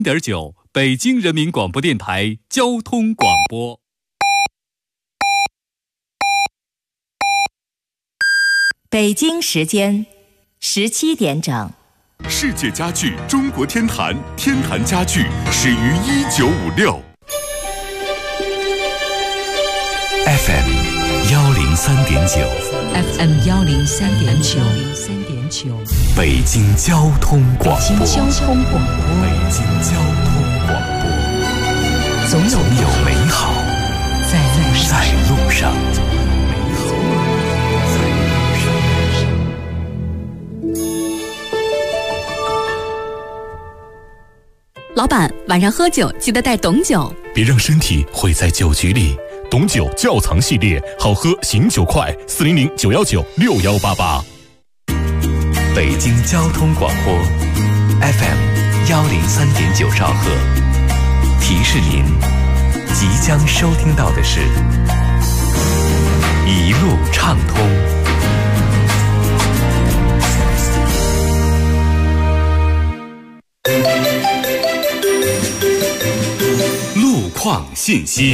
9，北京人民广播电台交通广播。 北京时间17点整。 世界家具中国天坛，天坛家具始于1956。 FM 103.9 FM 103.9 北京交通广播。 北京交通广播。 北京交通广播。总有美好在路上。 老板，晚上喝酒记得带董酒， 别让身体毁在酒局里。董酒窖藏系列，好喝醒酒快，400-919-6188。北京交通广播 FM 103.9兆赫，提示您即将收听到的是一路畅通。 路况信息。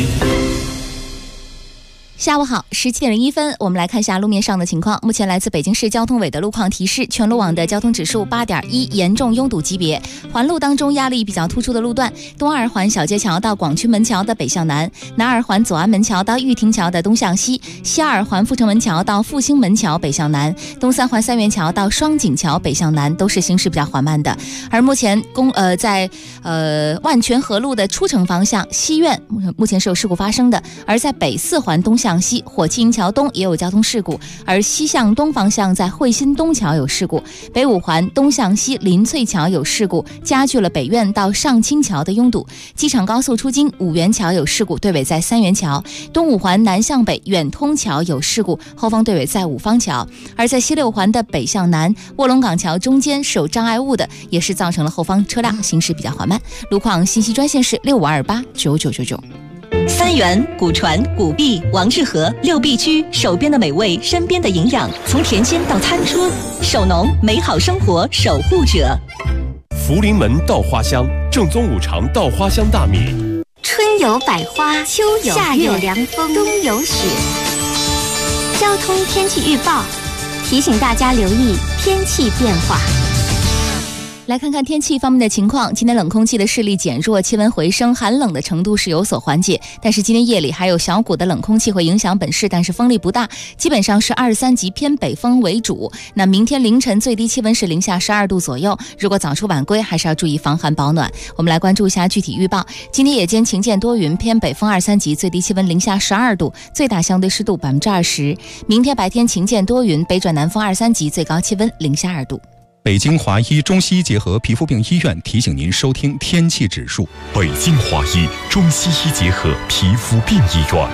下午好，17点01分，我们来看一下路面上的情况。目前来自北京市交通委的路况提示，全路网的交通指数8.1，严重拥堵级别。环路当中压力比较突出的路段：东二环小街桥到广渠门桥的北向南，南二环左安门桥到玉亭桥的东向西，西二环阜成门桥到复兴门桥北向南，东三环三元桥到双井桥北向南都是行驶比较缓慢的。而目前在万泉河路的出城方向，西苑目前是有事故发生的，而在北四环东向西火器营桥东也有交通事故，而西向东方向在汇新东桥有事故，北五环东向西林翠桥有事故，加剧了北苑到上清桥的拥堵。机场高速出京五元桥有事故，队尾在三元桥。东五环南向北远通桥有事故，后方队尾在五方桥。而在西六环的北向南卧龙岗桥中间是有障碍物的，也是造成了后方车辆行驶比较缓慢。路况信息专线是65289999。 三元、古传、古壁、王致和六必居，手边的美味，身边的营养，从田间到餐桌，手农美好生活守护者。 福临门稻花香，正宗五常稻花香大米。 春有百花，秋有夏有凉风，冬有雪。交通天气预报提醒大家留意天气变化。 来看看天气方面的情况，今天冷空气的势力减弱，气温回升，寒冷的程度是有所缓解，但是今天夜里还有小股的冷空气会影响本市，但是风力不大，基本上是23级偏北风为主。那明天凌晨最低气温是零下12度左右，如果早出晚归还是要注意防寒保暖。我们来关注一下具体预报，今天夜间晴间多云，偏北风23级，最低气温零下12度，最大相对湿度20%。明天白天晴间多云，北转南风23级，最高气温零下2度。 北京华医中西医结合皮肤病医院提醒您收听天气指数。 北京华医中西医结合皮肤病医院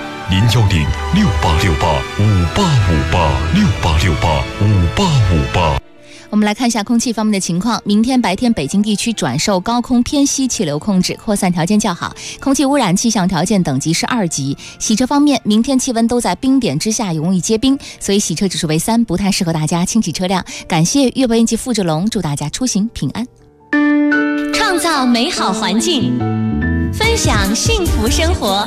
，010-6868-5858，6868-5858。 我们来看一下空气方面的情况。明天白天北京地区转受高空偏西气流控制，扩散条件较好，空气污染气象条件等级是2级。洗车方面，明天气温都在冰点之下，容易结冰，所以洗车指数为3，不太适合大家清洗车辆。感谢粤播音记付志龙，祝大家出行平安。 创造美好环境，分享幸福生活。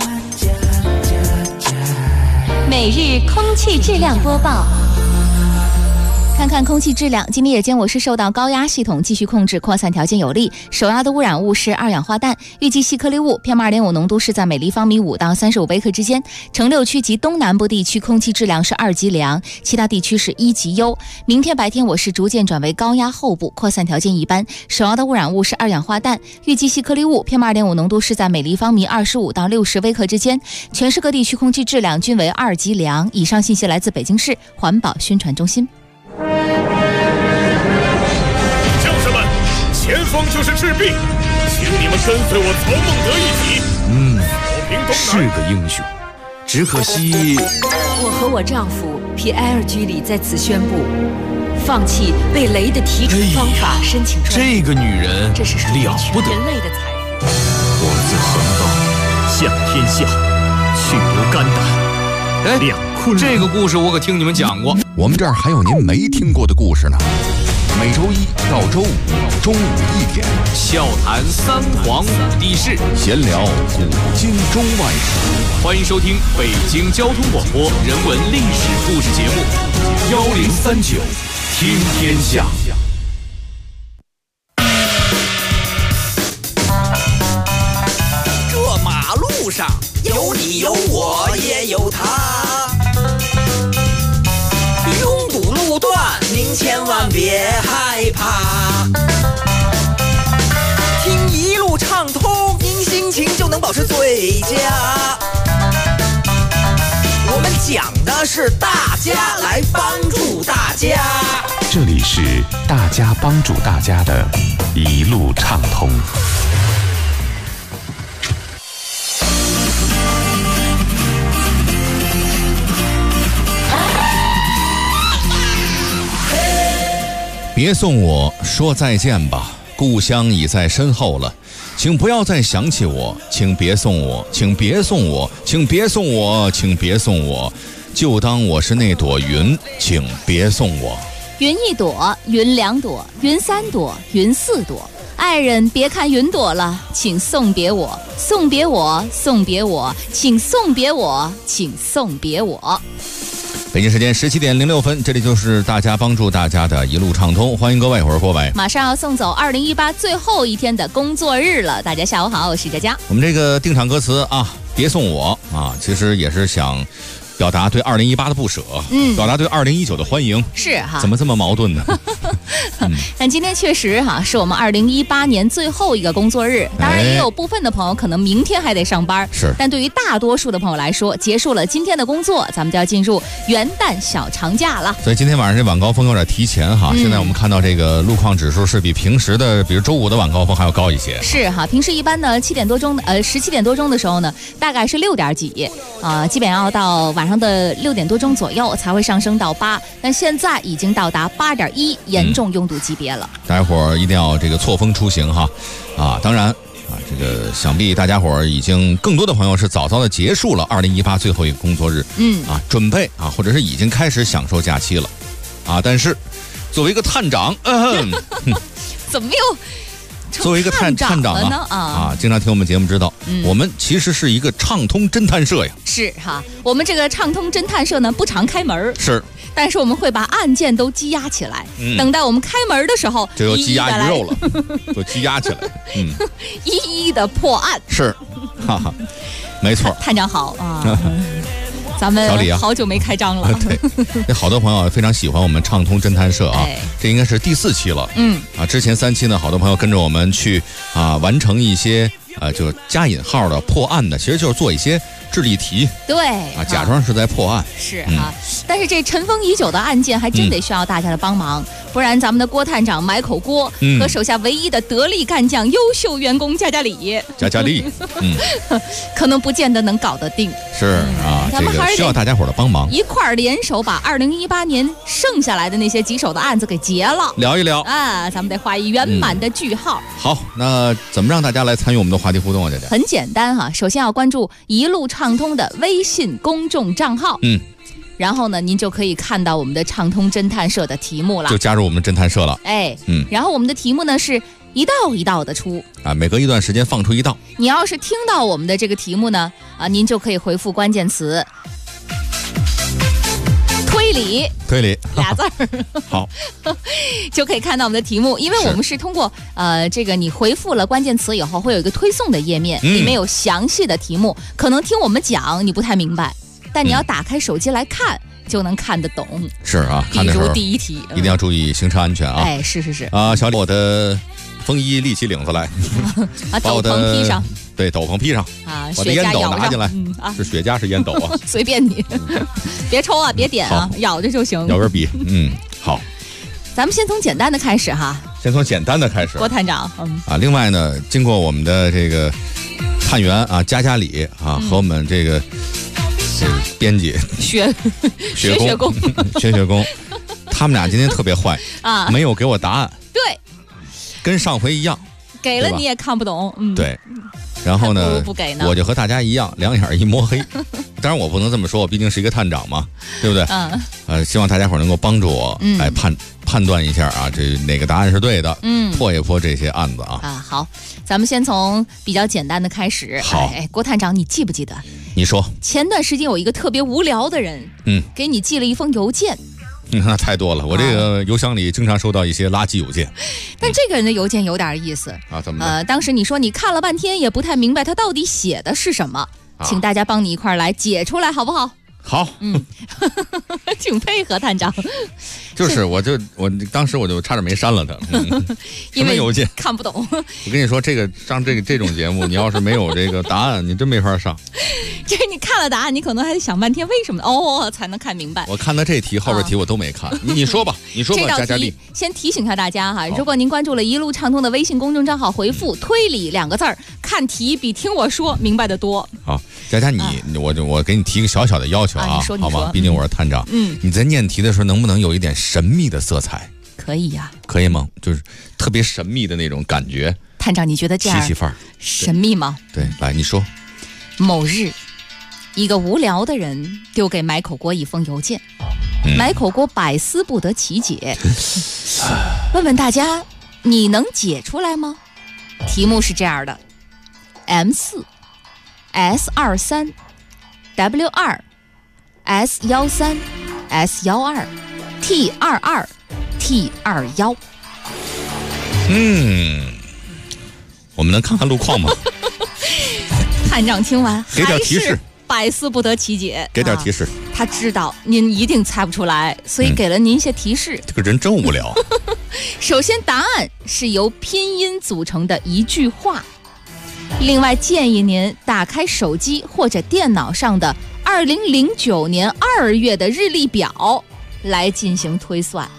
每日空气质量播报。看看空气质量，今天夜间我市受到高压系统继续控制，扩散条件有利，首要的污染物是二氧化氮，预计细颗粒物 PM2.5 浓度是在每立方米5到35微克之间。城6区及东南部地区空气质量是2级良，其他地区是1级优。明天白天我市逐渐转为高压后部，扩散条件一般，首要的污染物是二氧化氮，预计细颗粒物 PM2.5 浓度是在每立方米25到60微克之间。全市各地区空气质量均为2级良。以上信息来自北京市环保宣传中心。 将士们，前方就是赤壁，请你们跟随我曹孟德一起。 是个英雄，只可惜我和我丈夫皮埃尔居里在此宣布放弃被雷的提纯方法申请专利。 这个女人这是了不得， 人类的财富。 我自横刀向天下，去留肝胆。两昆仑。 这个故事我可听你们讲过。 我们这儿还有您没听过的故事呢。 每周一到周五中午1点， 笑谈三皇五帝事， 闲聊古今中外事。 欢迎收听北京交通广播人文历史故事节目 1039听天下。 这马路上有你有我也有他，拥堵路段您千万别害怕，听一路畅通，您心情就能保持最佳。我们讲的是大家来帮助大家， 这里是大家帮助大家的一路畅通。别送我，说再见吧，故乡已在身后了。请不要再想起我，请别送我，请别送我，请别送我，请别送我，就当我是那朵云，请别送我。 云1朵，云2朵，云3朵，云4朵。爱人别看云朵了，请送别我，送别我，送别我，请送别我，请送别我。 北京时间17点06分，这里就是大家帮助大家的一路畅通，欢迎各位，我是郭伟。 马上要送走2018最后一天的工作日了，大家下午好，我是佳佳。 我们这个定场歌词啊，别送我啊，其实也是想表达对2018的不舍，表达对2019的欢迎， 是哈？ 怎么这么矛盾呢？ 但今天确实哈，是我们2018年最后一个工作日，当然也有部分的朋友可能明天还得上班， 是。 但对于大多数的朋友来说，结束了今天的工作，咱们就要进入元旦小长假了。 所以今天晚上这晚高峰有点提前哈，现在我们看到这个路况指数是比平时的，比如周五的晚高峰还要高一些。 是哈，平时一般呢17点多钟的时候呢，大概是6点几啊，基本要到晚上的6点多钟左右才会上升到8，但现在已经到达8.1，严重拥堵级别了。 大家伙儿一定要这个错峰出行哈，啊，当然啊，这个想必大家伙儿已经更多的朋友是早早的结束了2018最后一个工作日，啊，准备啊，或者是已经开始享受假期了，啊，但是作为一个探长， 怎么又？ 作为一个探长啊，经常听我们节目知道，我们其实是一个畅通侦探社呀。 是哈，我们这个畅通侦探社呢不常开门， 是， 但是我们会把案件都积压起来，等待我们开门的时候就有积压鱼肉了，就积压起来， 一一的破案。 是，哈哈，没错。 探长好啊。咱们好久没开张了， 对，那好多朋友非常喜欢我们畅通侦探社啊，这应该是第4期了，之前3期呢，好多朋友跟着我们去啊完成一些就加引号的破案的，其实就是做一些智力题， 对啊，假装是在破案， 是啊，但是这尘封已久的案件还真得需要大家的帮忙，不然咱们的郭探长买口锅和手下唯一的得力干将、优秀员工加里，可能不见得能搞得定。 是啊，这个需要大家伙的帮忙， 一块儿联手把2018年剩下来的那些棘手的案子给结了， 聊一聊啊，咱们得画一圆满的句号。 好，那怎么让大家来参与我们的话题互动啊？姐姐， 很简单哈，首先要关注一路畅通的微信公众账号，然后呢，您就可以看到我们的畅通侦探社的题目了， 就加入我们侦探社了。 然后我们的题目呢是一道一道的出啊，每隔一段时间放出一道。 你要是听到我们的这个题目呢，啊，您就可以回复关键词推理俩字儿， 好， 就可以看到我们的题目。因为我们是通过这个你回复了关键词以后，会有一个推送的页面，里面有详细的题目。可能听我们讲你不太明白，但你要打开手机来看，就能看得懂。 是啊， 比如第一题， 一定要注意行车安全啊！ 哎，是啊，小李，我的风衣立起领子来， 把斗篷披上。 对，斗篷披上啊， 我的烟斗拿进来，是雪茄是烟斗啊， 随便你，别抽啊，别点啊，咬着就行。 咬根笔，好。 咱们先从简单的开始哈。 先从简单的开始。 郭探长， 啊，另外呢，经过我们的这个探员啊，佳里啊，和我们这个编辑学工， 他们俩今天特别坏啊， 没有给我答案。 对， 跟上回一样。 给了你也看不懂， 对。然后呢， 不给呢， 我就和大家一样，两眼一摸黑。当然我不能这么说，我毕竟是一个探长嘛，对不对？希望大家伙能够帮助我来判断一下啊，这哪个答案是对的，破一破这些案子啊。 好，咱们先从比较简单的开始。 好， 郭探长，你记不记得？ 你说， 前段时间有一个特别无聊的人，给你寄了一封邮件。 那太多了，我这个邮箱里经常收到一些垃圾邮件。 但这个人的邮件有点意思啊，怎么？ 当时你说你看了半天也不太明白他到底写的是什么，请大家帮你一块来解出来，好不好？ 好， 挺配合探长。 就是我当时我就差点没删了他，什么邮件看不懂。 我跟你说，上这种节目，你要是没有这个答案，你真没法上。 就是你看了答案，你可能还得想半天为什么才能看明白。 我看的这题后边题我都没看，你说吧，佳佳丽。 先提醒一下大家哈，如果您关注了一路畅通的微信公众账号，回复“推理”2个字儿，看题比听我说明白的多。 好，佳佳我给你提个小小的要求啊，好吗？毕竟我是探长。你在念题的时候能不能有一点神秘的色彩？ 可以呀。 可以吗？就是特别神秘的那种感觉。 探长，你觉得这样奇范儿神秘吗？ 对，来你说。 某日，一个无聊的人丢给买口锅一封邮件，买口锅百思不得其解。问问大家，你能解出来吗？题目是这样的：M4 S23 W2 S13 S12 T22 T21。 我们能看看路况吗？ 探长听完给点提示， 百思不得其解。 给点提示， 他知道您一定猜不出来，所以给了您一些提示。 这个人真无聊。 首先，答案是由拼音组成的一句话。另外，建议您打开手机或者电脑上的2009年2月的日历表来进行推算。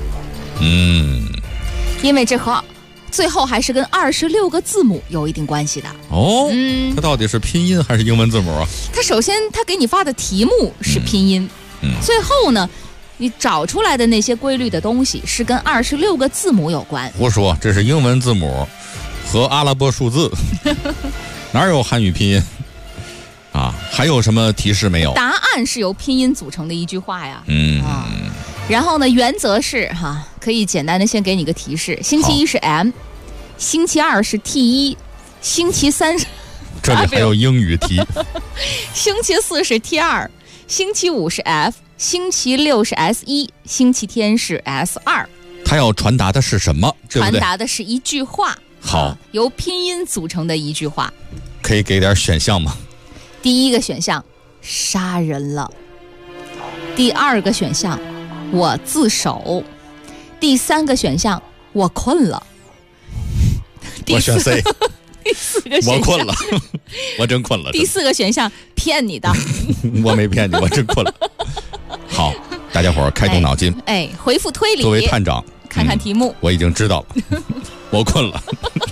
因为这和最后还是跟26个字母有一定关系的。 它到底是拼音还是英文字母啊？ 它首先他给你发的题目是拼音，最后呢，你找出来的那些规律的东西是跟26个字母有关。 胡说，这是英文字母和阿拉伯数字，哪有汉语拼音啊？还有什么提示没有？ 答案是由拼音组成的一句话呀。然后呢，原则是可以简单的先给你个提示：星期一是 M， 星期二是 T1， 星期三是这里还有英语题， 星期四是 T2， 星期五是 F， 星期六是 S1， 星期天是 S2。 他要传达的是什么？对不对？ 传达的是一句话。 好， 由拼音组成的一句话。 可以给点选项吗？ 第一个选项，杀人了；第二个选项，我自首；第三个选项，我困了。 我选 C。 第四个选项， 我困了，我真困了。 第四个选项，骗你的。 我没骗你，我真困了。好，大家伙儿开动脑筋。 回复推理。 作为探长， 看看题目。 我已经知道了，我困了。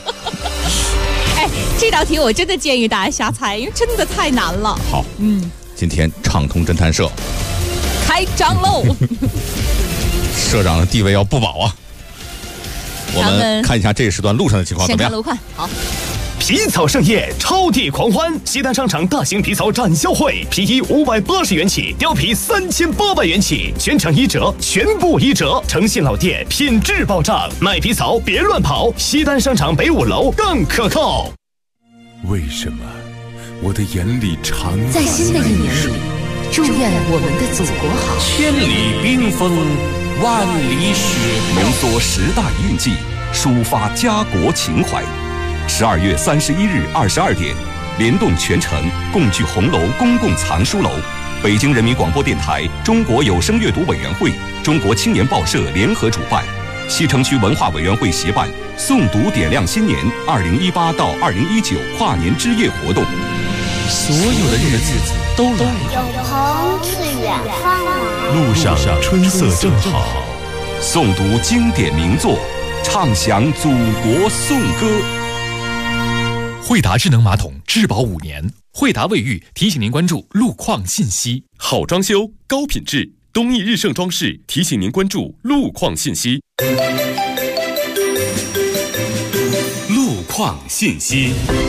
这道题我真的建议大家瞎猜，因为真的太难了。 好，今天畅通侦探社开张喽。 社长的地位要不保啊。我们看一下这一时段路上的情况怎么样？ 先看路况。好。 皮草盛宴，超地狂欢！西单商场大型皮草展销会，皮衣580元起，貂皮3800元起，全场1折，全部1折。诚信老店，品质保障，卖皮草别乱跑。西单商场北5楼更可靠。 为什么我的眼里常在新的一年里，祝愿我们的祖国好。 千里冰封，万里雪浓缩10大运记，抒发家国情怀。12月31日22点，联动全城，共聚红楼公共藏书楼。北京人民广播电台、中国有声阅读委员会、中国青年报社联合主办，西城区文化委员会协办诵读点亮新年2018到2019跨年之夜活动。 所有的日子都来了， 有朋自远方来， 路上春色正好。 诵读经典名作，唱响祖国颂歌。 惠达智能马桶质保5年，惠达卫浴提醒您关注路况信息。 好装修，高品质，东义日盛装饰提醒您关注路况信息。 路况信息。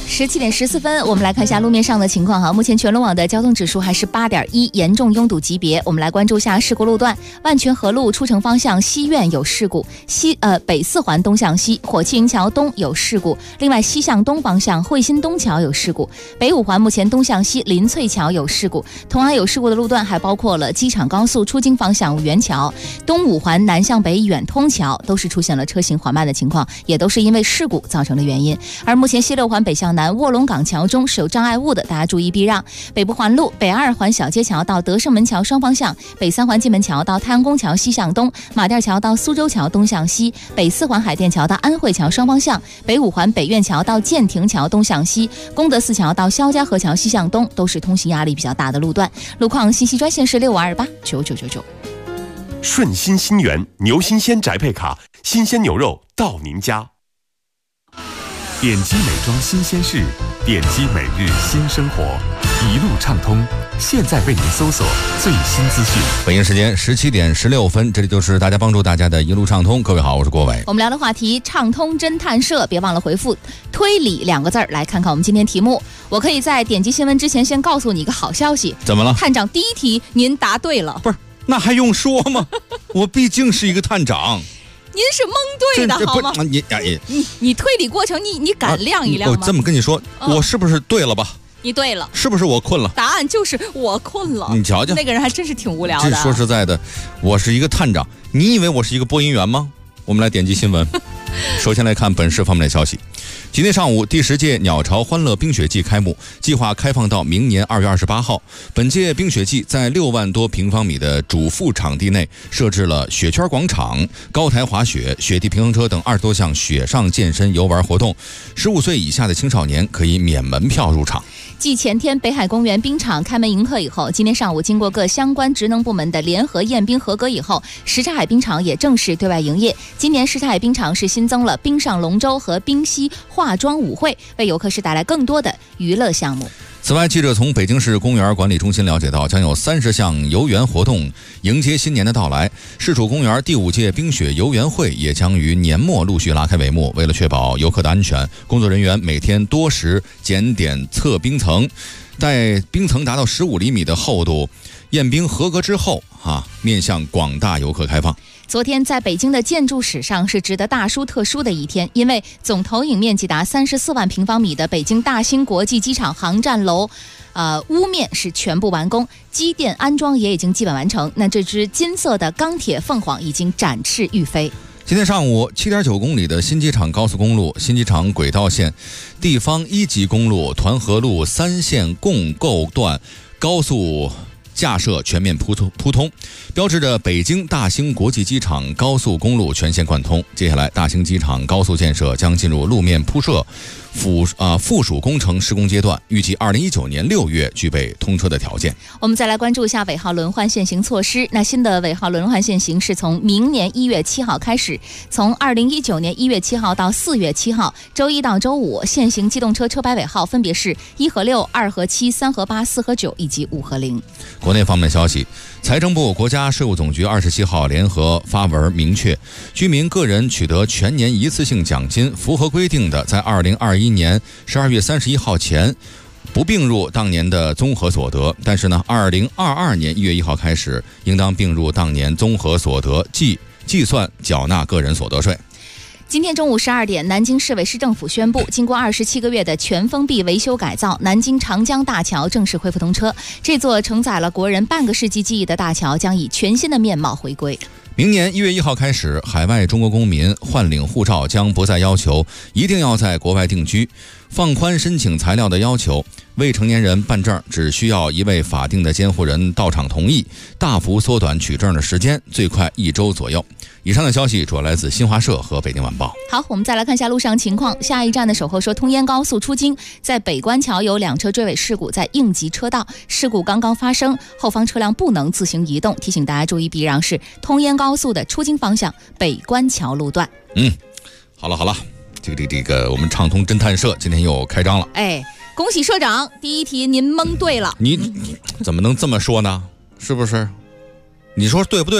17点14分，我们来看一下路面上的情况哈。目前全路网的交通指数还是8.1，严重拥堵级别。我们来关注下事故路段：万泉河路出城方向西苑有事故，北四环东向西火器营桥东有事故，另外西向东方向汇鑫东桥有事故，北五环目前东向西林翠桥有事故。同样有事故的路段还包括了机场高速出京方向五元桥、东五环南向北远通桥，都是出现了车行缓慢的情况，也都是因为事故造成的原因。而目前西六环北向南卧龙岗桥中是有障碍物的，大家注意避让。北部环路北二环小街桥到德胜门桥双方向，北三环蓟门桥到太阳宫桥西向东，马甸桥到苏州桥东向西，北四环海淀桥到安慧桥双方向，北五环北苑桥到建亭桥东向西，功德寺桥到肖家河桥西向东，都是通行压力比较大的路段。路况信息专线是6528999999。 顺心新源牛新鲜宅配卡，新鲜牛肉到您家。 点击美妆新鲜事，点击每日新生活，一路畅通，现在为您搜索最新资讯。 北京时间17点16分，这里就是大家帮助大家的一路畅通。各位好，我是郭伟。 我们聊的话题畅通侦探社，别忘了回复推理2个字来看看我们今天题目。我可以在点击新闻之前先告诉你一个好消息。 怎么了？ 探长第一题您答对了。 不是，那还用说吗？我毕竟是一个探长。 您是蒙对的好吗？你推理过程你敢亮一亮吗？ 我这么跟你说，我是不是对了吧？ 你对了， 是不是我困了？ 答案就是我困了。 你瞧瞧， 那个人还真是挺无聊的。 说实在的，我是一个探长，你以为我是一个播音员吗？我们来点击新闻。首先来看本市方面的消息。今天上午，第10届鸟巢欢乐冰雪季开幕，计划开放到明年2月28号。本届冰雪季在6万多平方米的主副场地内设置了雪圈广场、高台滑雪、雪地平衡车等20多项雪上健身游玩活动。15岁以下的青少年可以免门票入场。 继前天北海公园冰场开门迎客以后，今天上午经过各相关职能部门的联合验冰合格以后，什刹海冰场也正式对外营业。今年什刹海冰场是新增了冰上龙舟和冰溪化妆舞会，为游客是带来更多的娱乐项目。 此外，记者从北京市公园管理中心了解到，将有30项游园活动迎接新年的到来。市属公园第5届冰雪游园会也将于年末陆续拉开帷幕。为了确保游客的安全，工作人员每天多时检点测冰层，待冰层达到15厘米的厚度，验冰合格之后面向广大游客开放。 昨天在北京的建筑史上是值得大书特书的一天，因为总投影面积达34万平方米的北京大兴国际机场航站楼屋面是全部完工，机电安装也已经基本完成。那这只金色的钢铁凤凰已经展翅欲飞。 今天上午，7.9公里的新机场高速公路、新机场轨道线、地方1级公路团河路3线共构段高速架设全面铺通，标志着北京大兴国际机场高速公路全线贯通。接下来，大兴机场高速建设将进入路面铺设附属工程施工阶段，预计2019年6月具备通车的条件。 我们再来关注一下尾号轮换限行措施。那新的尾号轮换限行是从明年1月7号开始，从2019年1月7号到4月7号，周一到周五，限行机动车车牌尾号分别是1和6、2和7、3和8、4和9以及5和0。 国内方面的消息，财政部、国家税务总局27号联合发文明确，居民个人取得全年一次性奖金，符合规定的，在2021年12月31号前不并入当年的综合所得，但是呢，2022年1月1号开始，应当并入当年综合所得，计算缴纳个人所得税。 今天中午12点，南京市委市政府宣布，经过27个月的全封闭维修改造，南京长江大桥正式恢复通车。这座承载了国人半个世纪记忆的大桥将以全新的面貌回归。 明年1月1号开始，海外中国公民换领护照将不再要求一定要在国外定居，放宽申请材料的要求，未成年人办证只需要一位法定的监护人到场同意，大幅缩短取证的时间，最快1周左右。以上的消息主要来自新华社和北京晚报。 好，我们再来看一下路上情况。下一站的守候说，通燕高速出京，在北关桥有2车追尾事故，在应急车道，事故刚刚发生，后方车辆不能自行移动，提醒大家注意避让，是通燕高速的出京方向北关桥路段。 好了，这个我们畅通侦探社今天又开张了。 恭喜社长，第一题您蒙对了。 你怎么能这么说呢？是不是？你说对不对吧？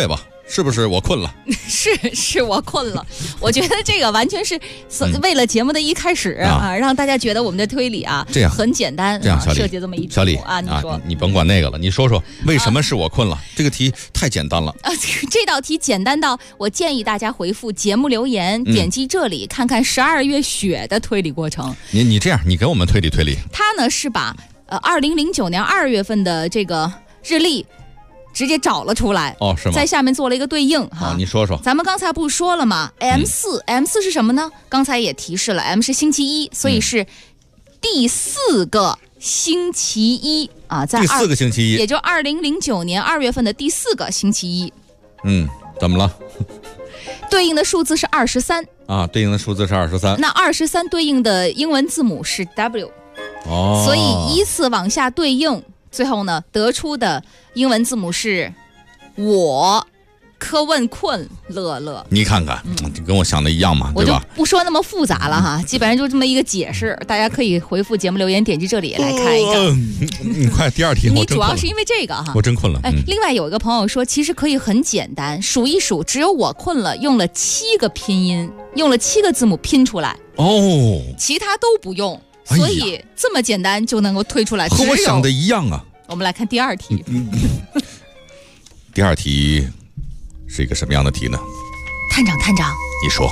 是不是我困了？ 是我困了。我觉得这个完全是为了节目的一开始让大家觉得我们的推理这样很简单， 这样小李设计这么一小李你说你甭管那个了，你说说为什么是我困了？这个题太简单了这道题简单到我建议大家回复节目留言，点击这里看看12月雪的推理过程。 你这样，你给我们推理。 他呢是把2009年2月份的这个日历直接找了出来， 是吗？在下面做了一个对应哈。 你说说。 咱们刚才不是说了吗？M4 是什么呢？刚才也提示了 ，M 是星期一，所以是第4个星期一在第4个星期一， 也就2009年2月份的第4个星期一。 怎么了？ 对应的数字是23 对应的数字是23。 那23对应的英文字母是 W，所以依次往下对应，最后呢得出的英文字母是我科问困乐乐。你看看，跟我想的一样嘛，对吧？ 我就不说那么复杂了哈，基本上就这么一个解释，大家可以回复节目留言，点击这里来看一看。 你快第二题， 你主要是因为这个哈， 我真困了。 另外有一个朋友说，其实可以很简单，数一数，只有我困了，用了7个拼音，用了7个字母拼出来，其他都不用，所以这么简单就能够推出来。 和我想的一样啊。 我们来看第二题。 第二题是一个什么样的题呢？ 探长， 你说。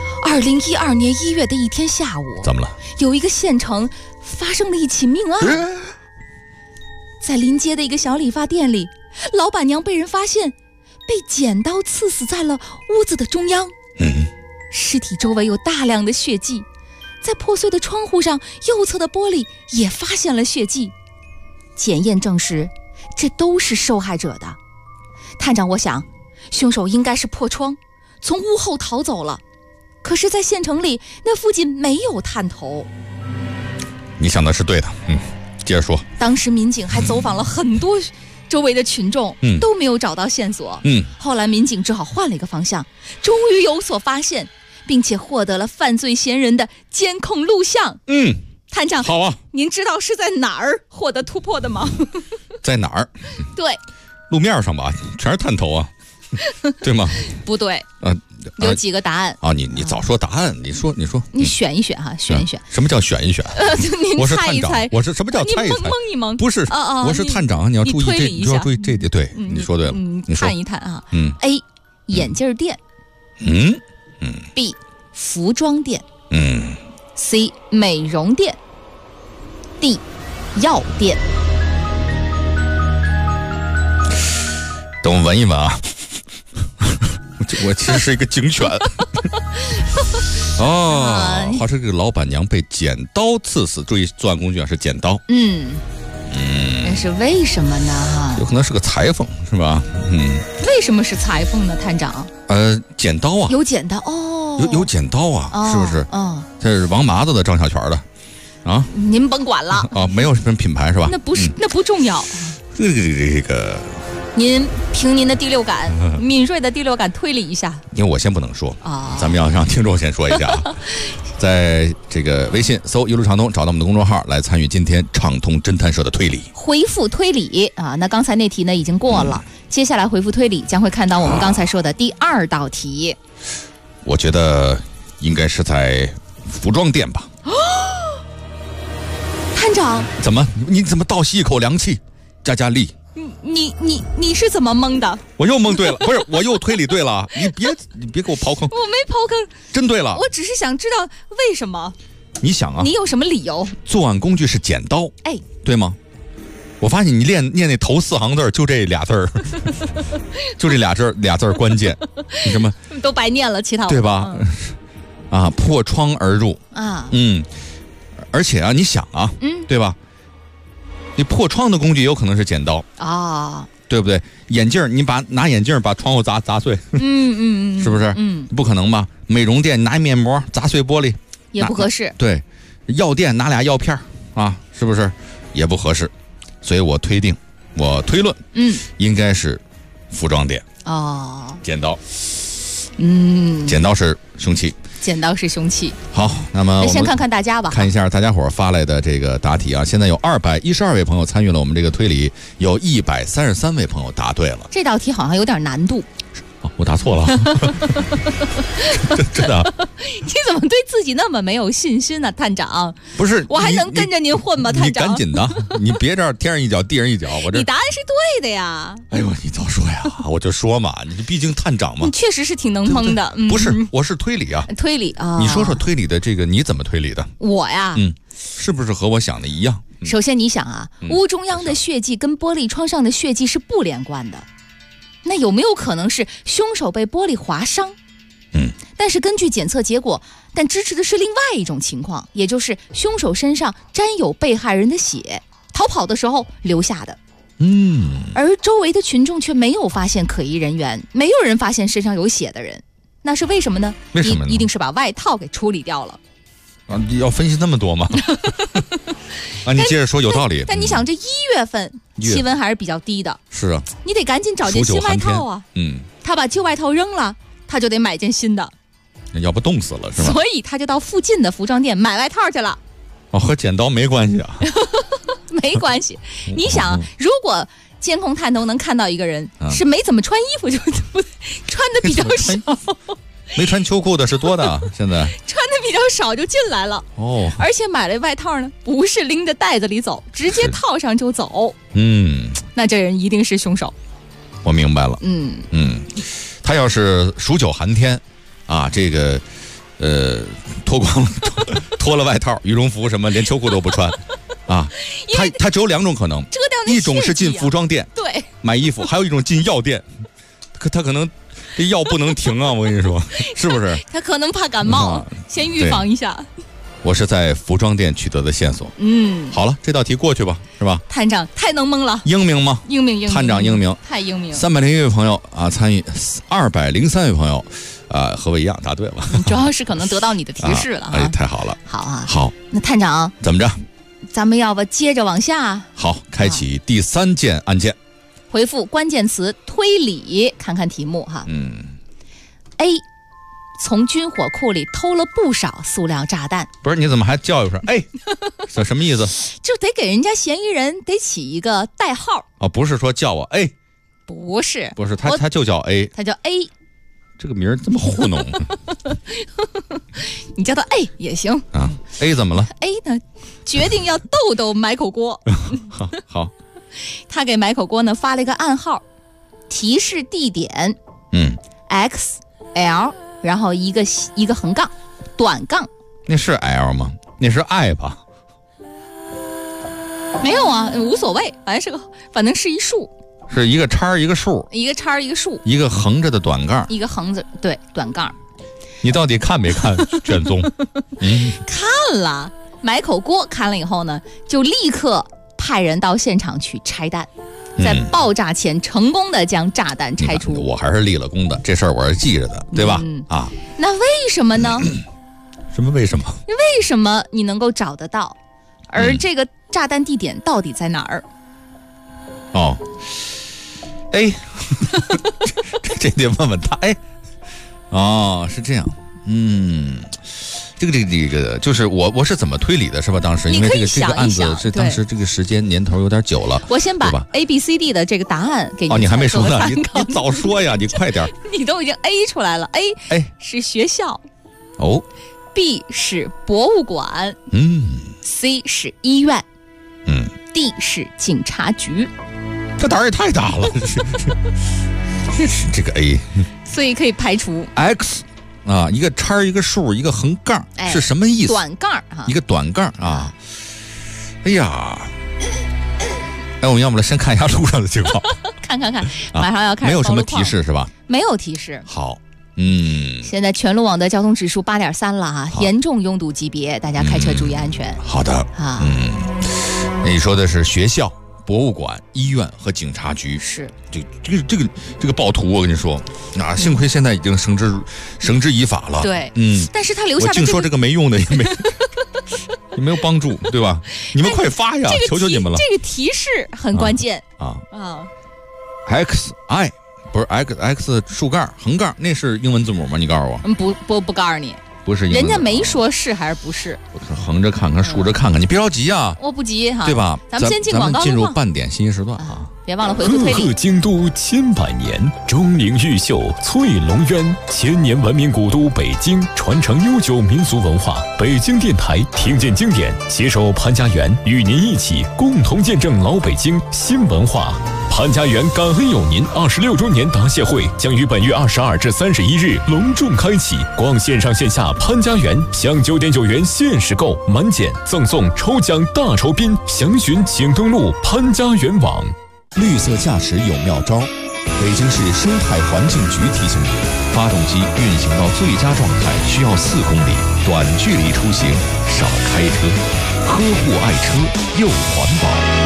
2012年1月的一天下午， 怎么了？ 有一个县城发生了一起命案，在临街的一个小理发店里，老板娘被人发现被剪刀刺死在了屋子的中央。尸体周围有大量的血迹，在破碎的窗户上，右侧的玻璃也发现了血迹。检验证实，这都是受害者的。探长，我想凶手应该是破窗从屋后逃走了，可是在县城里那附近没有探头。 你想的是对的，接着说。 当时民警还走访了很多周围的群众，都没有找到线索。后来民警只好换了一个方向，终于有所发现，并且获得了犯罪嫌疑人的监控录像。探长， 好啊， 您知道是在哪儿获得突破的吗？ 在哪儿？ 对， 路面上吧，全是探头啊，对吗？ 不对，有几个答案啊？你早说答案，你说， 你选一选哈，选一选。 什么叫选一选？ 您猜一猜， 我是什么叫猜一猜？ 你蒙一蒙， 不是，我是探长，你要注意这，你要注意这点。对，你说对了，你说探一探啊。A 眼镜店，B 服装店，C 美容店，D 药店。 等我闻一闻啊。我其实是一个警犬。好，这个老板娘被剪刀刺死，注意作案工具是剪刀。 但是为什么呢？ 有可能是个裁缝，是吧？ 为什么是裁缝呢，探长？ 剪刀啊， 有剪刀哦， 有剪刀啊，是不是？这是王麻子的、张小泉的，啊？ 您甭管了啊，没有什么品牌是吧？ 那不是，那不重要。 这个。 您凭您的第六感，敏锐的第六感推理一下。 因为我先不能说咱们要让听众先说一下在这个微信搜一路畅通，找到我们的公众号来参与今天畅通侦探社的推理。 回复推理啊，那刚才那题呢已经过了，接下来回复推理将会看到我们刚才说的第2道题。 我觉得应该是在服装店吧。 探长， 怎么？你怎么倒吸一口凉气？加力。 你是怎么蒙的？ 我又蒙对了，不是，我又推理对了。你别给我刨坑。 我没刨坑， 真对了。 我只是想知道为什么。 你想啊， 你有什么理由？ 作案工具是剪刀，对吗？我发现你念那头4行字就这俩字儿，就这俩字儿关键。你什么都白念了，其他对吧？破窗而入啊，而且啊，你想啊，对吧？你破窗的工具有可能是剪刀啊，对不对？眼镜，你拿眼镜把窗户砸碎，是不是？不可能吧？美容店拿面膜砸碎玻璃也不合适。 对，药店拿俩药片啊，是不是也不合适？所以我推论，应该是服装店剪刀，剪刀是凶器。 剪刀是凶器。 好，那么我们先看看大家吧， 看一下大家伙发来的这个答题啊。现在有212位朋友参与了我们这个推理，有133位朋友答对了。 这道题好像有点难度。 我答错了，真的。 你怎么对自己那么没有信心呢，探长？ 不是， 我还能跟着您混吗，探长？ 你赶紧的，你别这儿天上一脚地上一脚。 你答案是对的呀。 哎呦，你早说呀！我就说嘛，你毕竟探长嘛。 你确实是挺能蒙的。 不是，我是推理啊。 推理啊。 你说说推理的这个，你怎么推理的？ 我呀， 是不是和我想的一样？ 首先你想啊，屋中央的血迹跟玻璃窗上的血迹是不连贯的。那有没有可能是凶手被玻璃划伤？但是根据检测结果，但支持的是另外一种情况，也就是凶手身上沾有被害人的血，逃跑的时候留下的。而周围的群众却没有发现可疑人员，没有人发现身上有血的人，那是为什么呢？ 为什么呢？ 一定是把外套给处理掉了。 啊，要分析那么多吗？啊，你接着说，有道理。 但你想，这1月份气温还是比较低的， 是啊， 你得赶紧找件新外套啊。他把旧外套扔了，他就得买件新的， 要不冻死了是吧？ 所以他就到附近的服装店买外套去了。 哦，和剪刀没关系啊？ 没关系。你想，如果监控探头能看到一个人是没怎么穿衣服，就穿的比较少。 没穿秋裤的是多的，现在穿的比较少就进来了哦， 而且买了外套呢，不是拎着袋子里走，直接套上就走。那这人一定是凶手。 我明白了。他要是数9寒天啊，这个脱光了，脱了外套、羽绒服什么，连秋裤都不穿啊。他只有2种可能， 遮掉那一种是进服装店对买衣服，还有一种进药店，他可能。这药不能停啊！我跟你说，是不是？ 他可能怕感冒，先预防一下。 我是在服装店取得的线索。好了，这道题过去吧，是吧？ 探长太能蒙了， 英明吗？ 英明， 探长英明， 太英明。 301位朋友啊参与，203位朋友和我一样答对了。 主要是可能得到你的提示了。 哎，太好了。 好啊， 好。 那探长怎么着？ 咱们要不接着往下？ 好，开启第3件案件。 回复关键词推理，看看题目哈。A 从军火库里偷了不少塑料炸弹。不是，你怎么还叫一声？哎，这什么意思？ 就得给人家嫌疑人得起一个代号。 不是说叫我 A， 不是， 他就叫 A， 他叫 A， 这个名儿这么糊弄。 你叫他 A 也行啊。A 怎么了 ？A 呢，决定要逗买口锅。 好， 他给买口锅呢发了一个暗号，提示地点XL， 然后一个横杠，短杠。 那是 L 吗？那是 I 吧？ 没有啊，无所谓，反正是一竖， 是一个叉一个竖， 一个叉一个竖， 一个横着的短杠， 一个横着对短杠。 你到底看没看卷宗？ 看了，买口锅看了以后呢，就立刻派人到现场去拆弹。在爆炸前成功的将炸弹拆除。 我还是立了功的，这事儿我是记着的，对吧？ 那为什么呢？ 什么为什么？ 为什么你能够找得到？而这个炸弹地点到底在哪儿？ 这得问问他。是这样。这个就是我是怎么推理的，是吧？当时因为这个案子是当时这个时间年头有点久了， 我先把 ABCD 的这个答案给你。 你还没说呢，你早说呀，你快点。 你都已经 A 出来了 ，A 是学校，B 是博物馆，C 是医院，D 是警察局。 这胆儿也太大了，这个 A， 所以可以排除 X。一个叉一个竖一个横杠是什么意思？ 短杠一个短杠啊！哎呀，我们要不来先看一下路上的情况， 看，马上要开始。 没有什么提示是吧？ 没有提示。 好， 现在全路网的交通指数8.3了哈，严重拥堵级别，大家开车注意安全。 好的你说的是学校、博物馆、医院和警察局。 是这个暴徒，我跟你说，幸亏现在已经绳之以法了。 对，但是他留下的我净说这个没用的也没有帮助，对吧？你们快发呀，求求你们了。 这个提示很关键 XI 不是 X 竖杠横杠，那是英文字母吗？你告诉我。不告诉你。 不是英文字母， 人家没说是还是不是。 横着看看，竖着看看，你别着急啊。 我不急哈， 对吧？ 咱们先进广告， 进入半点信息时段啊。 别忘了回复推理。 赫赫京都千百年，钟灵毓秀翠龙渊，千年文明古都北京，传承悠久民俗文化。北京电台听见经典，携手潘家园，与您一起共同见证老北京新文化。潘家园感恩有您26周年答谢会将于本月22至31日隆重开启，逛线上线下潘家园，享9.9元限时购，满减赠送抽奖大酬宾，详询请登录潘家园网。 绿色驾驶有妙招，北京市生态环境局提醒您，发动机运行到最佳状态需要4公里，短距离出行少开车，呵护爱车又环保。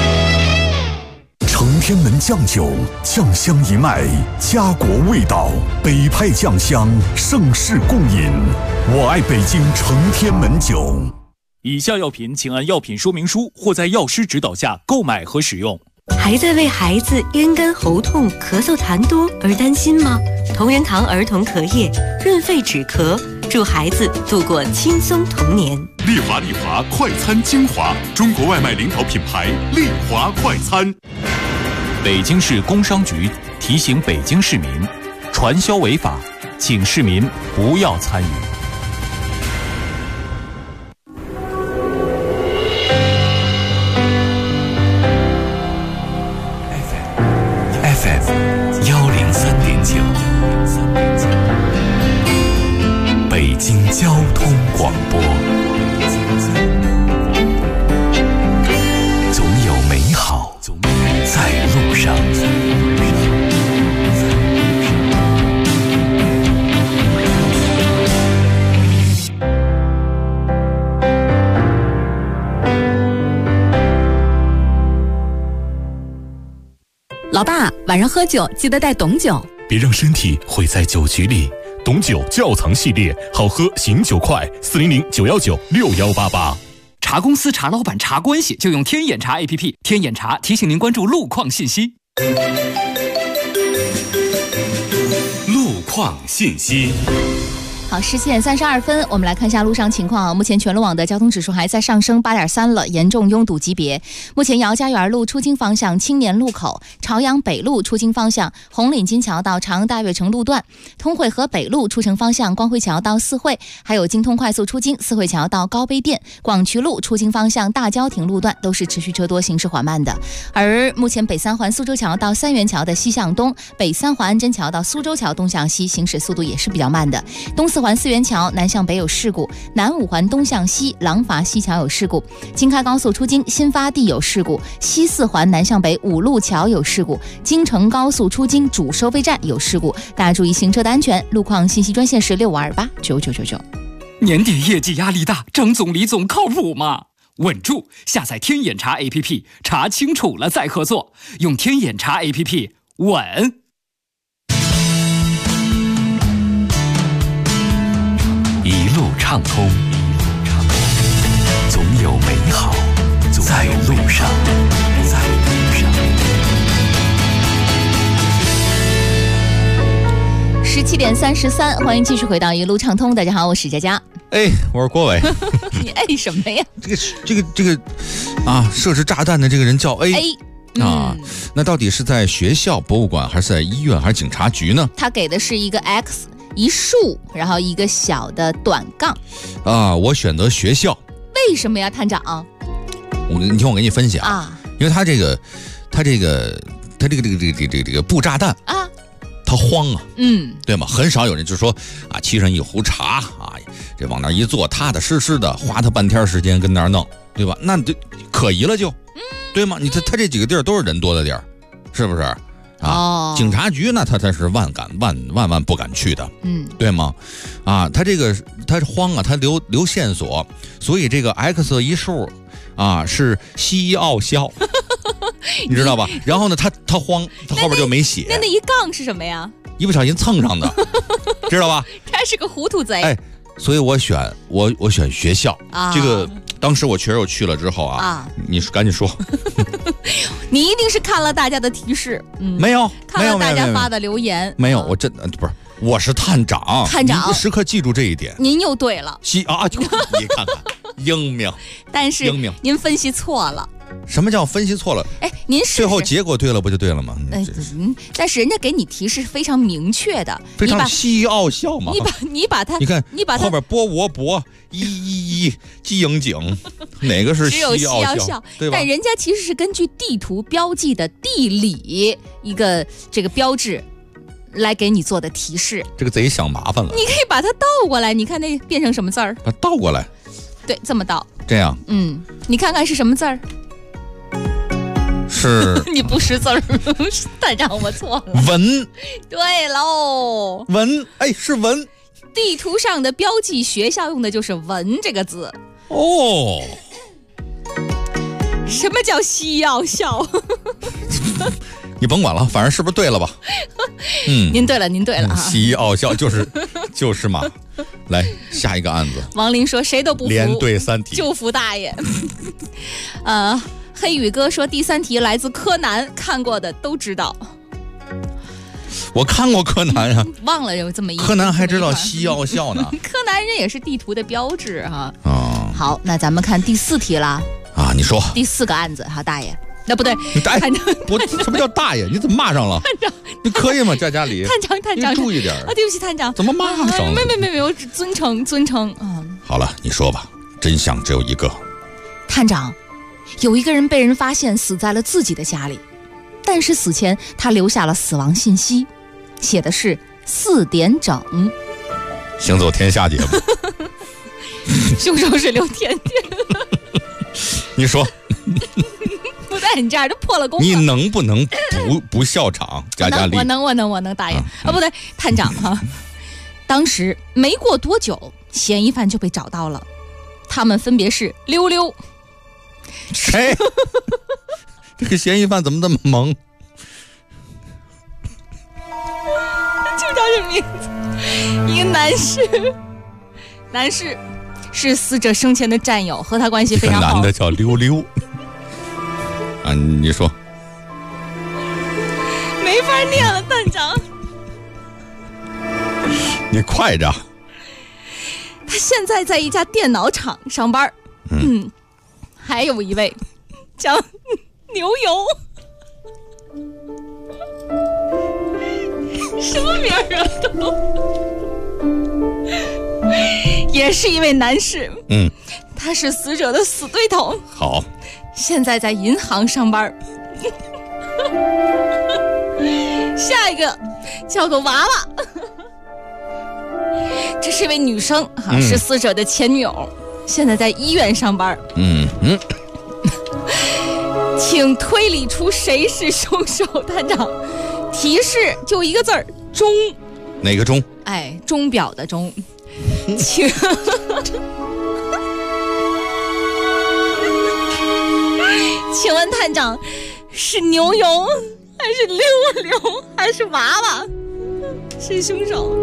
承天门酱酒，酱香一脉，家国味道，北派酱香，盛世共饮。我爱北京承天门酒。 以下药品请按药品说明书或在药师指导下购买和使用。 还在为孩子咽干喉痛、咳嗽痰多而担心吗？同仁堂儿童咳液润肺止咳，助孩子度过轻松童年。 丽华快餐精华，中国外卖领导品牌丽华快餐。 北京市工商局提醒北京市民，传销违法，请市民不要参与。 FM103.9，北京交通广播。总有美好在路上。 老爸，晚上喝酒记得带董酒， 别让身体毁在酒局里。董酒窖藏系列，好喝醒酒快，400-919-6188。 茶公司、茶老板、茶关系，就用天眼茶 APP。天眼茶提醒您关注路况信息。 路况信息。 好，17:32，我们来看一下路上情况。目前全路网的交通指数还在上升8.3了，严重拥堵级别。目前姚家园路出京方向青年路口、朝阳北路出京方向红岭金桥到长安大悦城路段、通惠河北路出城方向光辉桥到四惠，还有京通快速出京四惠桥到高碑店、广渠路出京方向大郊亭路段都是持续车多，行驶缓慢的。而目前北三环苏州桥到三元桥的西向东、北三环安贞桥到苏州桥东向西行驶速度也是比较慢的。东四环四元桥南向北有事故，南五环东向西廊坊西桥有事故，京开高速出京新发地有事故，西四环南向北五路桥有事故，京承高速出京主收费站有事故，大家注意行车的安全。路况信息专线是6528999999。 年底业绩压力大，张总李总靠谱吗？稳住！下载天眼查 APP， 查清楚了再合作，用天眼查 APP 稳。 一路畅通，总有美好在路上。 17:33，欢迎继续回到一路畅通。大家好，我是佳佳。 哎，我是郭伟。 你哎什么呀？ 这个啊，设置炸弹的这个人叫 A。啊，那到底是在学校、博物馆，还是在医院，还是警察局呢？ 他给的是一个 X。一竖，然后一个小的短杠啊！我选择学校， 为什么呀，探长？ 你听我给你分析啊， 因为他这个布炸弹啊， 他慌啊，对吗？很少有人就说啊，沏上一壶茶啊，这往那一坐，踏踏实实的，花他半天时间跟那儿弄，对吧？那就可疑了就，对吗？他这几个地儿都是人多的地儿，是不是？啊，警察局呢，他是万不敢去的，对吗？啊，他慌啊，他留线索，所以这个 X 一竖啊是西奥肖，你知道吧？然后呢，他慌，他后边就没写。 那一杠是什么呀？ 一不小心蹭上的，知道吧？ 他是个糊涂贼。 哎，所以我选学校啊。 这个当时我确实我去了之后啊，你赶紧说。 你一定是看了大家的提示， 没有， 看了大家发的留言， 没有，我真不是，我是探长，您时刻记住这一点。 您又对了， 你看看英明， 但是您分析错了。 什么叫分析错了？ 哎，您试试最后结果对了不就对了吗？ 但是人家给你提示非常明确的， 非常西奥效嘛。 你把它， 你把后边波我博一基影景，哪个是只有西奥效？对吧？ 但人家其实是根据地图标记的地理一个这个标志来给你做的提示。 这个贼想麻烦了。 你可以把它倒过来，你看那变成什么字儿？ 把它倒过来。 对，这么倒。 这样。 你看看是什么字儿？ 是你不识字儿，探长我错了。 文， 对喽， 文，哎，是文。 地图上的标记学校用的就是“文”这个字。 哦， 什么叫西药校？ 你甭管了，反正是不是对了吧？ 您对了，您对了啊！ 西奥校就是嘛。来下一个案子。 王林说谁都不服， 连对3题， 就服大爷。黑羽哥说第3题来自柯南，看过的都知道。 我看过柯南啊， 忘了有这么一柯南还知道西奥校呢。 柯南人也是地图的标志哈。好，那咱们看第4题啦。 啊，你说第4个案子哈，大爷。那不对， 探长，什么叫大爷？你怎么骂上了？ 探长， 你可以吗？家里探长， 注意点啊！对不起，探长， 怎么骂上了？ 没有，尊称啊。 好了，你说吧，真相只有一个。 探长，有一个人被人发现死在了自己的家里，但是死前他留下了死亡信息，写的是4点整。 行走天下节目， 凶手是刘甜甜。 你说。 不在你这儿就破了功了。 你能不能不笑场？佳丽， 我能，大爷啊，不对，探长哈。当时没过多久，嫌疑犯就被找到了，他们分别是溜溜。 谁？这个嫌疑犯怎么这么萌？ 就叫这名字，一个男士是死者生前的战友，和他关系非常好。 男的叫溜溜。啊，你说， 没法念了，探长。 你快着。 他现在在一家电脑厂上班。还有一位叫牛油，什么名儿啊都？也是一位男士。他是死者的死对头。 好。 现在在银行上班。下一个叫做娃娃，这是一位女生是死者的前女友，现在在医院上班。请推理出谁是凶手，探长。提示就一个字儿：钟。 哪个钟？ 哎，钟表的钟。请。请问探长，是牛油还是溜溜还是娃娃是凶手？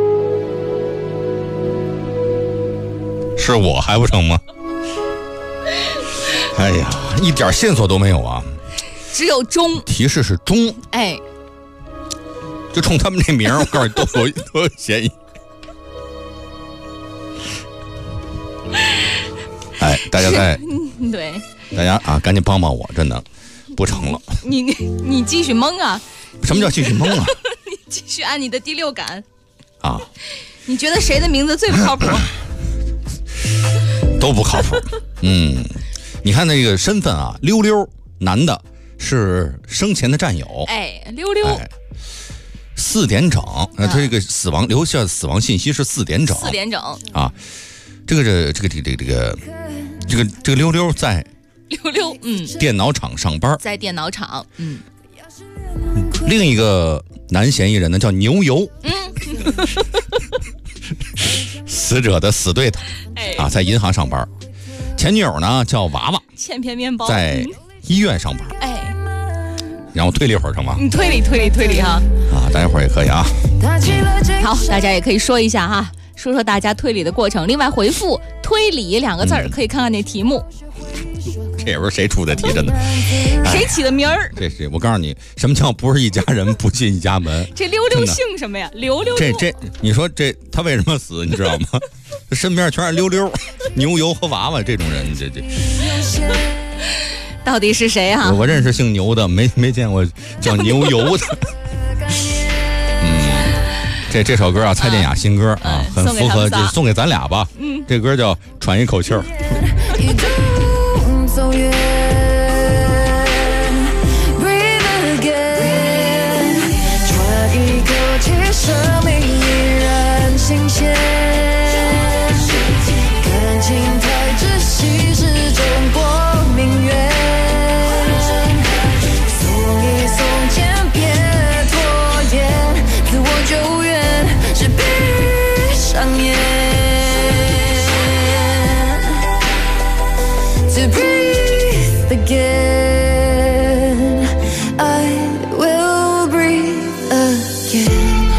是我还不成吗？哎呀，一点线索都没有啊！ 只有钟。 提示是钟。 哎， 就冲他们这名儿，我告诉你都有嫌疑。哎，大家对。 大家啊，赶紧帮帮我，真的不成了。 你继续蒙啊！ 什么叫继续蒙啊？ 你继续按你的第6感啊！ 你觉得谁的名字最不靠谱？ 都不靠谱。你看那个身份啊，溜溜，男的，是生前的战友。 哎，溜溜。 4点整，他这个留下死亡信息是4点整。 4点整啊，这个溜溜在。电脑厂上班， 在电脑厂。 另一个男嫌疑人呢叫牛油，死者的死对头，在银行上班。前女友呢叫娃娃， 千片面包， 在医院上班。让我推理一会儿成吗？ 你推理哈。 啊，大家伙儿也可以啊。 好，大家也可以说一下哈，说大家推理的过程。另外回复“推理”2个字可以看看那题目。 这也不是谁出的题，真的。 谁起的名儿？ 这是我告诉你，什么叫不是一家人不进一家门？ 这溜溜姓什么呀？溜溜。 你说他为什么死？你知道吗？身边全是溜溜、牛油和娃娃这种人，这。 到底是谁啊？ 我认识姓牛的，没见过叫牛油的。这首歌啊，蔡健雅新歌啊，很符合，就送给咱俩吧。这歌叫《喘一口气儿》。 走远 ，breathe again， 喘一口气，生命依然新鲜，感情太窒息，始终过明月，松一松肩，别拖延，自我救援是闭上眼。To breathe again, I will breathe again.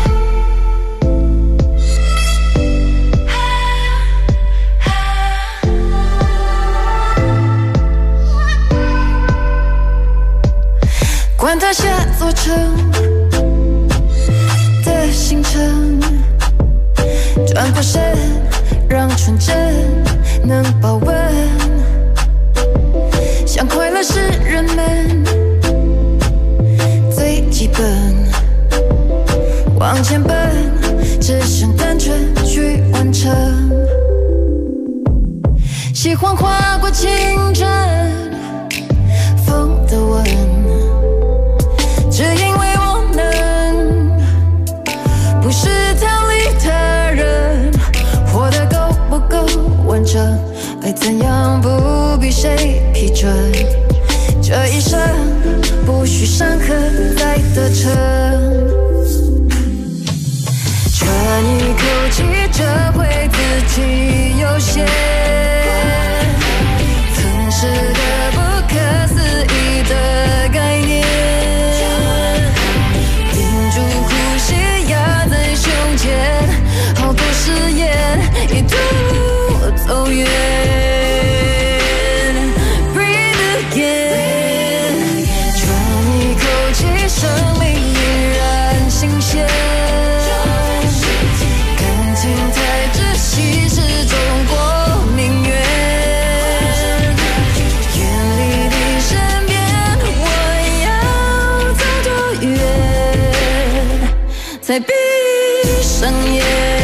管他下座城的行程，转过身，让纯真能保温。想快乐是人们最基本，往前奔，只剩单纯去完成。喜欢划过青春，风的吻，只因为我能，不是逃离他人，活得够不够完整，爱怎样不必谁批准，这一生不需伤痕再得逞。喘一口气，这回自己优先，曾是个不可思议的概念，屏住呼吸，压在胸前，好多誓言一度走远。生命依然新鲜，感情太窒息，始终过明月。远离你身边，我要走多远，才闭上眼。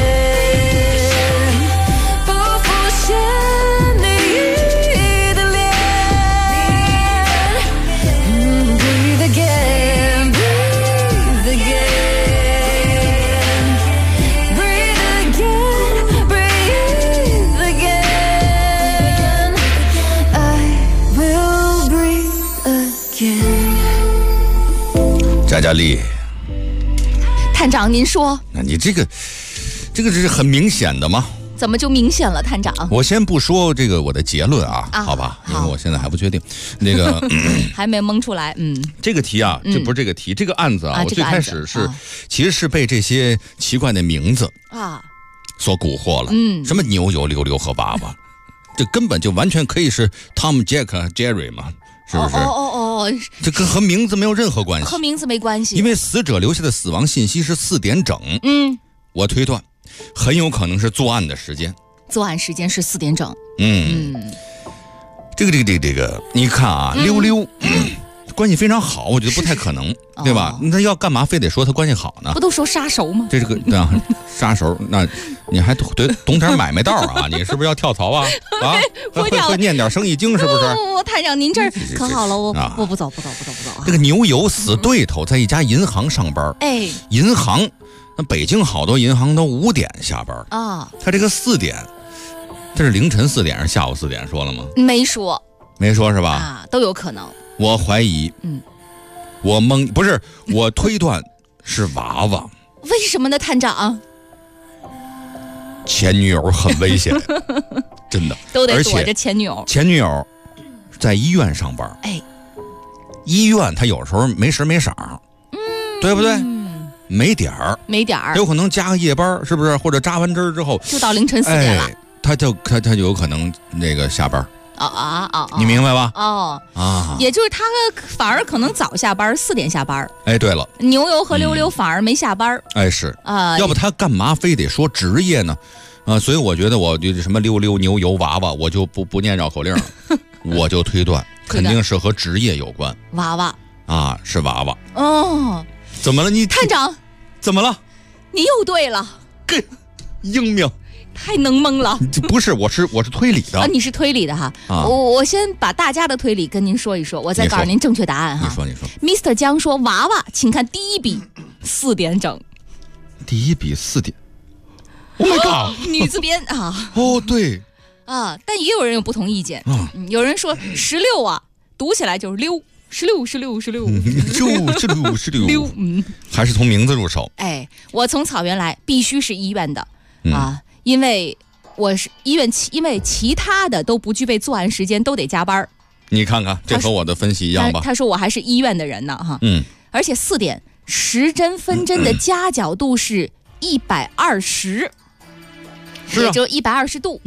佳佳丽， 探长您说， 那你这个是很明显的吗？ 怎么就明显了，探长？ 我先不说这个我的结论啊，好吧，因为我现在还不确定。那个还没蒙出来， 这个题啊，这不是这个题，这个案子啊，我最开始是其实是被这些奇怪的名字啊所蛊惑了，什么牛油、溜溜和娃娃，这根本就完全可以是 Tom、Jack、Jerry 嘛。是不是？这跟和名字没有任何关系， 和名字没关系。 因为死者留下的死亡信息是4点整，我推断很有可能是作案的时间。 作案时间是4点整。 这个，你看啊，溜溜关系非常好，我觉得不太可能，对吧？那要干嘛非得说他关系好呢？ 不都说杀熟吗？ 这是个杀熟，那你还懂点买卖道啊？你是不是要跳槽啊？啊，会念点生意经是不是？ 探长您这儿可好了，我不走。 这个牛油死对头在一家银行上班，银行那北京好多银行都5点下班啊，他这个4点，这是凌晨4点还是下午4点？说了吗？ 没说是吧？ 啊，都有可能。 我怀疑，我推断是娃娃。 为什么呢，探长？ 前女友很危险，真的， 都得躲着前女友。 前女友在医院上班，医院他有时候没时没晌，对不对？没点儿，有可能加个夜班，是不是？或者扎完针之后就到凌晨4点了， 他就有可能那个下班。你明白吧？ 也就是他反而可能早下班，4点下班。 对了， 牛油和溜溜反而没下班。 是要不他干嘛非得说职业呢？所以我觉得我什么溜溜、牛油、娃娃，我就不念绕口令了，我就推断肯定是和职业有关。 娃娃啊，是娃娃。 哦， 怎么了你？ 探长， 怎么了？ 你又对了， 英明。 太能蒙了。 不是，我是推理的。 你是推理的哈。 啊， 我先把大家的推理跟您说一说，我再告诉您正确答案哈。 你说。 Mr. 江说娃娃，请看第一笔4点整。 第一笔4点。Oh my god！ 女字边啊。 哦，对。 啊，但也有人有不同意见。有人说16啊，读起来就是溜，16。 还是从名字入手。 哎，我从草原来，必须是医院的啊。因为我是医院，因为其他的都不具备作案时间，都得加班。 你看看，这和我的分析一样吧？ 他说我还是医院的人呢，哈。而且4点时针分针的夹角度是120，也就120度。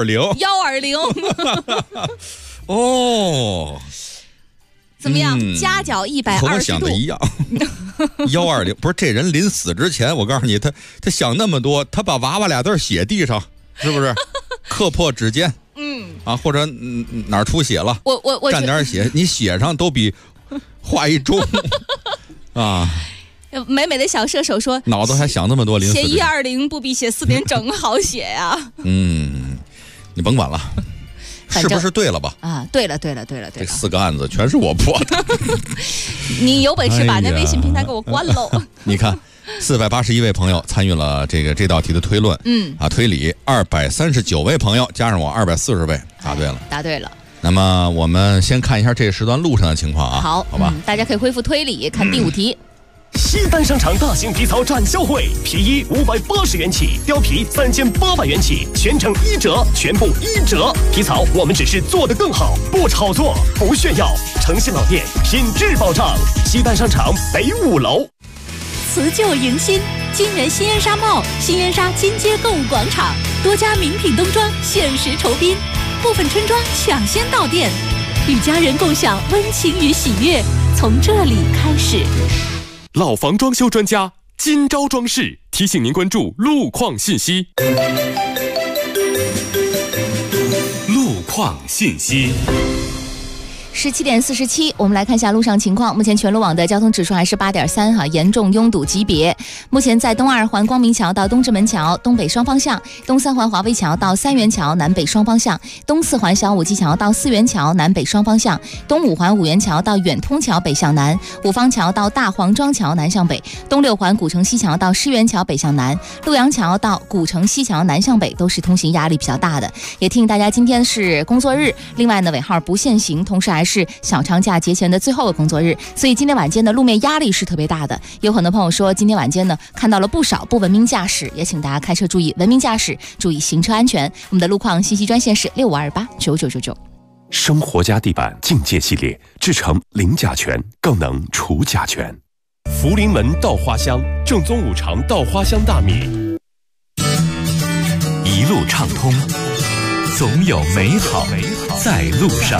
120。哦。 怎么样？夹角120度， 和我想的一样。120不是这人临死之前，我告诉你，他想那么多，他把娃娃俩字写地上，是不是？刻破指尖。或者哪儿出血了， 我沾点血，你写上都比画一钟啊。 美美的小射手说， 脑子还想那么多，临死写120不比写4点整好写呀。 你甭管了。是不是对了吧？ 啊，对了。这 4个案子全是我破的。 你有本事把那微信平台给我关喽。 你看，481位朋友参与了这道题的推论，推理239位朋友加上我240位答对了。那么我们先看一下这时段路上的情况啊。好吧， 大家可以恢复推理，看第5题。 西单商场大型皮草展销会，皮衣580元起，貂皮3800元起，全程1折，全部1折。皮草我们只是做得更好，不炒作，不炫耀。诚信老店，品质保障。西单商场北5楼。 辞旧迎新，金源新烟纱帽、新烟纱金街购物广场，多家名品冬装限时酬宾，部分春装抢先到店，与家人共享温情与喜悦，从这里开始。 老房装修专家金招装饰提醒您关注路况信息。路况信息。 17点47，我们来看一下路上情况。目前全路网的交通指数还是8.3哈，严重拥堵级别。目前在东2环光明桥到东直门桥东北双方向，东3环华威桥到三元桥南北双方向，东4环小武基桥到四元桥南北双方向，东5环五元桥到远通桥北向南，五方桥到大黄庄桥南向北，东6环古城西桥到狮园桥北向南，陆阳桥到古城西桥南向北都是通行压力比较大的。也提醒大家，今天是工作日，另外呢尾号不限行，同时还是小长假节前的最后的工作日，所以今天晚间的路面压力是特别大的。有很多朋友说今天晚间呢看到了不少不文明驾驶，也请大家开车注意文明驾驶，注意行车安全。我们的路况信息专线是65289999。 生活家地板境界系列，制成零甲醛，更能除甲醛。福临门稻花香，正宗5常稻花香大米。 一路畅通，总有美好在路上。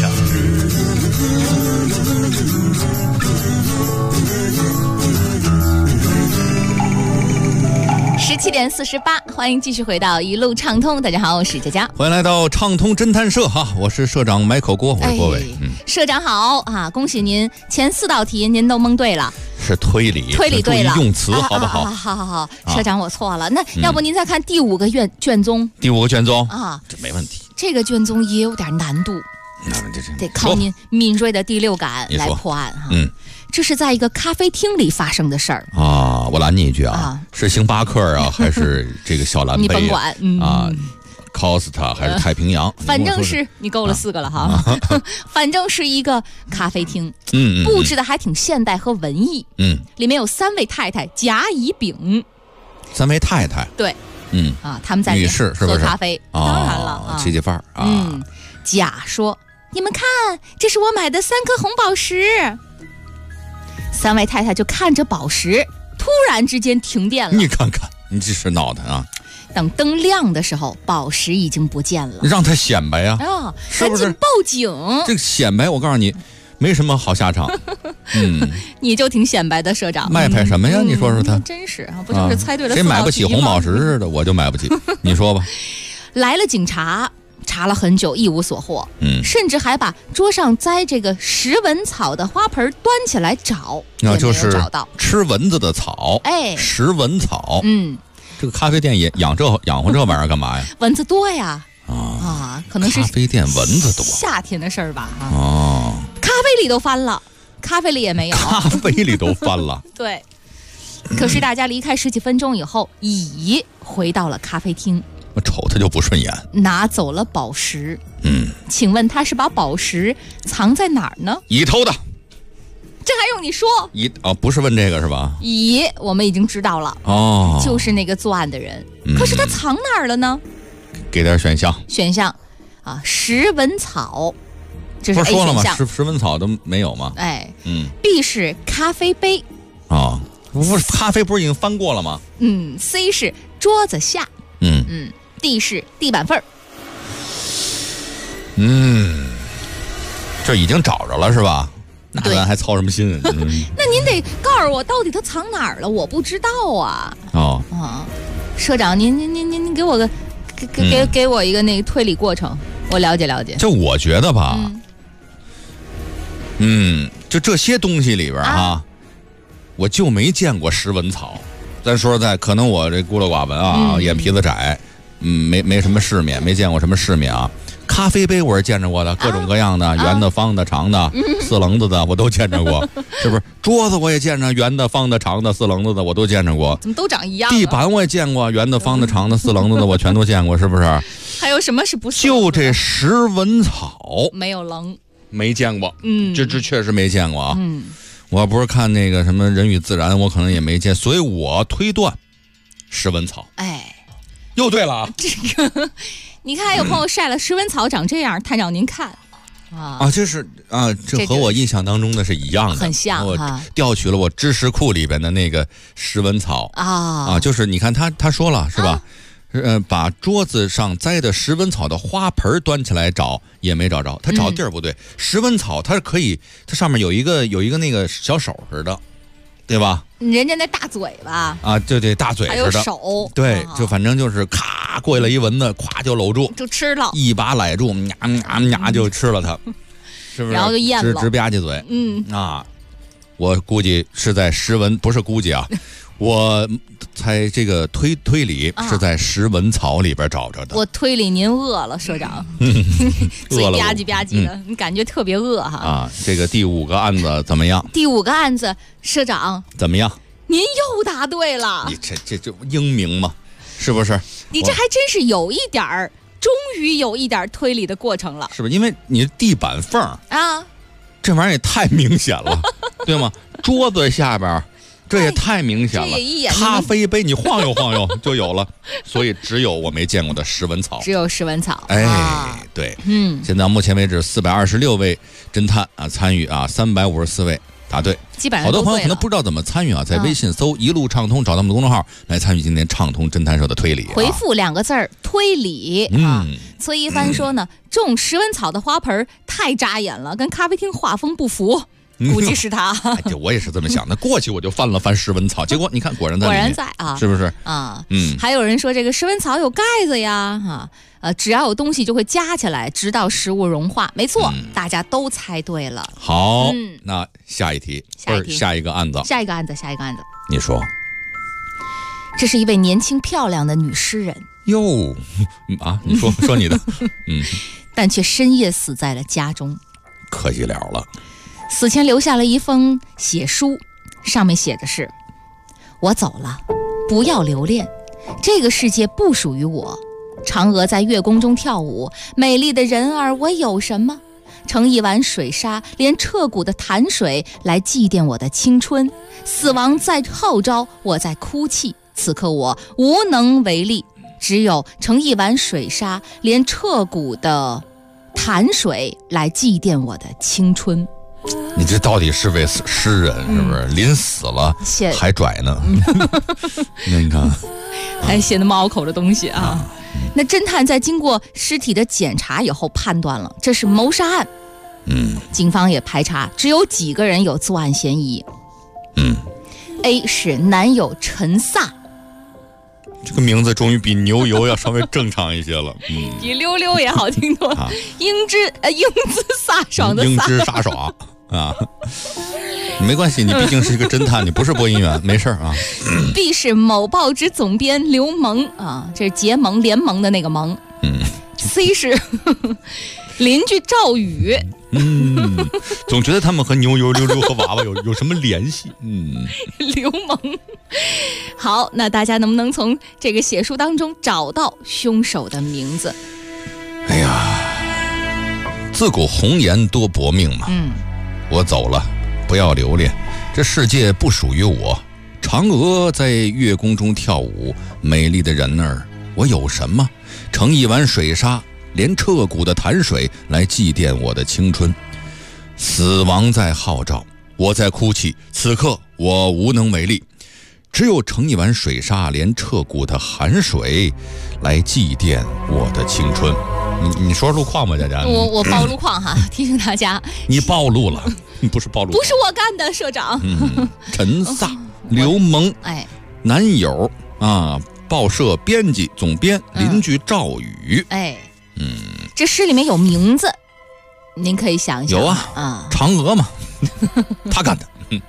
17点48，欢迎继续回到一路畅通。大家好，我是佳佳， 欢迎来到畅通侦探社哈，我是社长Michael郭，我是郭伟。 社长好啊，恭喜您前4道题您都蒙对了。 是推理对了，用词好不好？ 好，社长我错了。那要不您再看第5个卷宗？ 第5个卷宗啊， 这没问题。 这个卷宗也有点难度，得靠您敏锐的第六感来破案哈。这是在一个咖啡厅里发生的事儿啊！我拦你一句啊，是星巴克啊，还是这个小蓝杯？ 你甭管啊，Costa 还是太平洋？ 反正是你够了4个了哈。反正是一个咖啡厅，布置的还挺现代和文艺。里面有3位太太甲乙丙。 3位太太？ 对，他们在女士是不是喝咖啡？当然了， 气气范儿啊。 甲说：“你们看，这是我买的3颗红宝石。”3位太太就看着宝石，突然之间停电了。 你看看，你这是闹的啊！ 等灯亮的时候，宝石已经不见了。 让他显摆呀！是不是？ 赶紧报警！ 这个显摆，我告诉你，没什么好下场。 你就挺显摆的，社长。 卖什么呀？你说说他。 真是啊，不就是猜对了4道题吗？ 谁买不起红宝石似的，我就买不起。你说吧。 来了警察。 查了很久，一无所获。甚至还把桌上栽这个食蚊草的花盆端起来找， 那就是找到吃蚊子的草，食蚊草。这个咖啡店也养活这玩意儿干嘛呀？ 蚊子多呀。可能是咖啡店蚊子多， 夏天的事儿吧。咖啡里都翻了，咖啡里也没有， 咖啡里都翻了。 对。可是大家离开10几分钟以后，乙回到了咖啡厅。 我瞅他就不顺眼， 拿走了宝石。请问他是把宝石藏在哪儿呢？ 乙偷的。 这还用你说？ 乙不是问这个是吧？ 乙我们已经知道了，就是那个作案的人。可是他藏哪儿了呢？ 给点选项。 食蚊草，这是 A 选项。 不是说了吗？食蚊草都没有吗 ？B 是咖啡杯。 不是咖啡不是已经翻过了吗 ？C 是桌子下。D 是地板缝儿。 这已经找着了是吧？那咱还操什么心？ 那您得告诉我，到底他藏哪儿了？我不知道啊。社长，您给我个给我一个那个推理过程，我了解了解。 就我觉得吧，就这些东西里边我就没见过食蚊草。咱说实在，可能我这孤陋寡闻眼皮子窄，没什么世面，没见过什么世面啊。咖啡杯我是见着过的，各种各样的，圆的、方的、长的、4棱子的，我都见着过，是不是？桌子我也见着，圆的、方的、长的、4棱子的，我都见着过。 怎么都长一样？ 地板我也见过，圆的、方的、长的、4棱子的，我全都见过，是不是？ 还有什么是不是？ 就这食蚊草没有棱， 没见过。这确实没见过啊。我要不是看那个什么人与自然，我可能也没见，所以我推断食蚊草。又对了啊！ 这个，你看有朋友晒了食蚊草长这样，他让您看这是这和我印象当中的是一样的， 很像。 我调取了我知识库里边的那个食蚊草就是你看他说了是吧？把桌子上栽的食蚊草的花盆端起来找也没找着，他找地儿不对。食蚊草它是可以，它上面有一个那个小手似的，对吧？ 人家那大嘴巴对，大嘴似的， 还有手， 对，就反正就是咔过来一蚊子，咵就搂住， 就吃了， 一把揽住，呀就吃了它，是不是？ 然后就咽了， 直吧唧嘴。我估计是在食蚊，不是估计啊。我猜这个推理是在食蚊草里边找着的。 我推理您饿了，社长，嘴吧唧吧唧的，你感觉特别饿哈。 这个第5个案子怎么样？ 第5个案子，社长怎么样？ 您又答对了。 你这英明嘛，是不是？ 你这还真是有一点儿，终于有一点推理的过程了， 是不是？因为你地板缝这玩意儿也太明显了，对吗？桌子下边。这也太明显了，咖啡杯你晃悠晃悠就有了，所以只有我没见过的食蚊草， 只有食蚊草。 对，现在目前为止426位侦探参与354位答对， 基本上好多朋友可能不知道怎么参与在微信搜一路畅通，找到我们的公众号来参与今天畅通侦探社的推理， 回复2个字儿推理崔一帆说呢，种食蚊草的花盆太扎眼了，跟咖啡厅画风不符。估计是他， 我也是这么想的。过去我就翻了翻食蚊草，结果你看，果然在是不是还有人说这个食蚊草有盖子呀，只要有东西就会夹起来，直到食物融化。没错，大家都猜对了。 好，那下一题，下一个案子，你说， 这是一位年轻漂亮的女诗人哟你说你的， 但却深夜死在了家中， 可惜了了。 死前留下了一封血书，上面写的是：我走了，不要留恋，这个世界不属于我。嫦娥在月宫中跳舞，美丽的人儿我有什么？盛一碗水沙，连彻骨的潭水来祭奠我的青春。死亡在号召，我在哭泣，此刻我无能为力，只有盛一碗水沙，连彻骨的潭水来祭奠我的青春。 你这到底是位诗人是不是？临死了还拽呢？那你看， 还写那么拗口的东西那侦探在经过尸体的检查以后，判断了这是谋杀案。警方也排查，只有几个人有作案嫌疑。A 是男友陈飒这个名字终于比牛油要稍微正常一些了。 比溜溜也好听多了。英姿飒爽的飒。 英姿飒爽啊！没关系，你毕竟是一个侦探，你不是播音员，没事啊。 B 是某报纸总编刘萌啊，这是结盟联盟的那个盟。C 是邻居赵宇。 总觉得他们和牛油、溜溜和娃娃有什么联系？ 流氓。好，那大家能不能从这个写书当中找到凶手的名字？ 哎呀，自古红颜多薄命嘛。我走了，不要留恋，这世界不属于我。嫦娥在月宫中跳舞，美丽的人儿，我有什么？盛一碗水沙，连彻骨的潭水来祭奠我的青春。死亡在号召，我在哭泣，此刻我无能为力，只有盛一碗水沙，连彻骨的寒水来祭奠我的青春。你说路况吧，佳佳。 我报路况哈，提醒大家。 你暴露了，不是暴露， 不是我干的，社长。 陈飒、刘萌，男友啊，报社编辑总编，邻居赵宇。 这诗里面有名字，您可以想一想。 有啊，嫦娥嘛，他干的。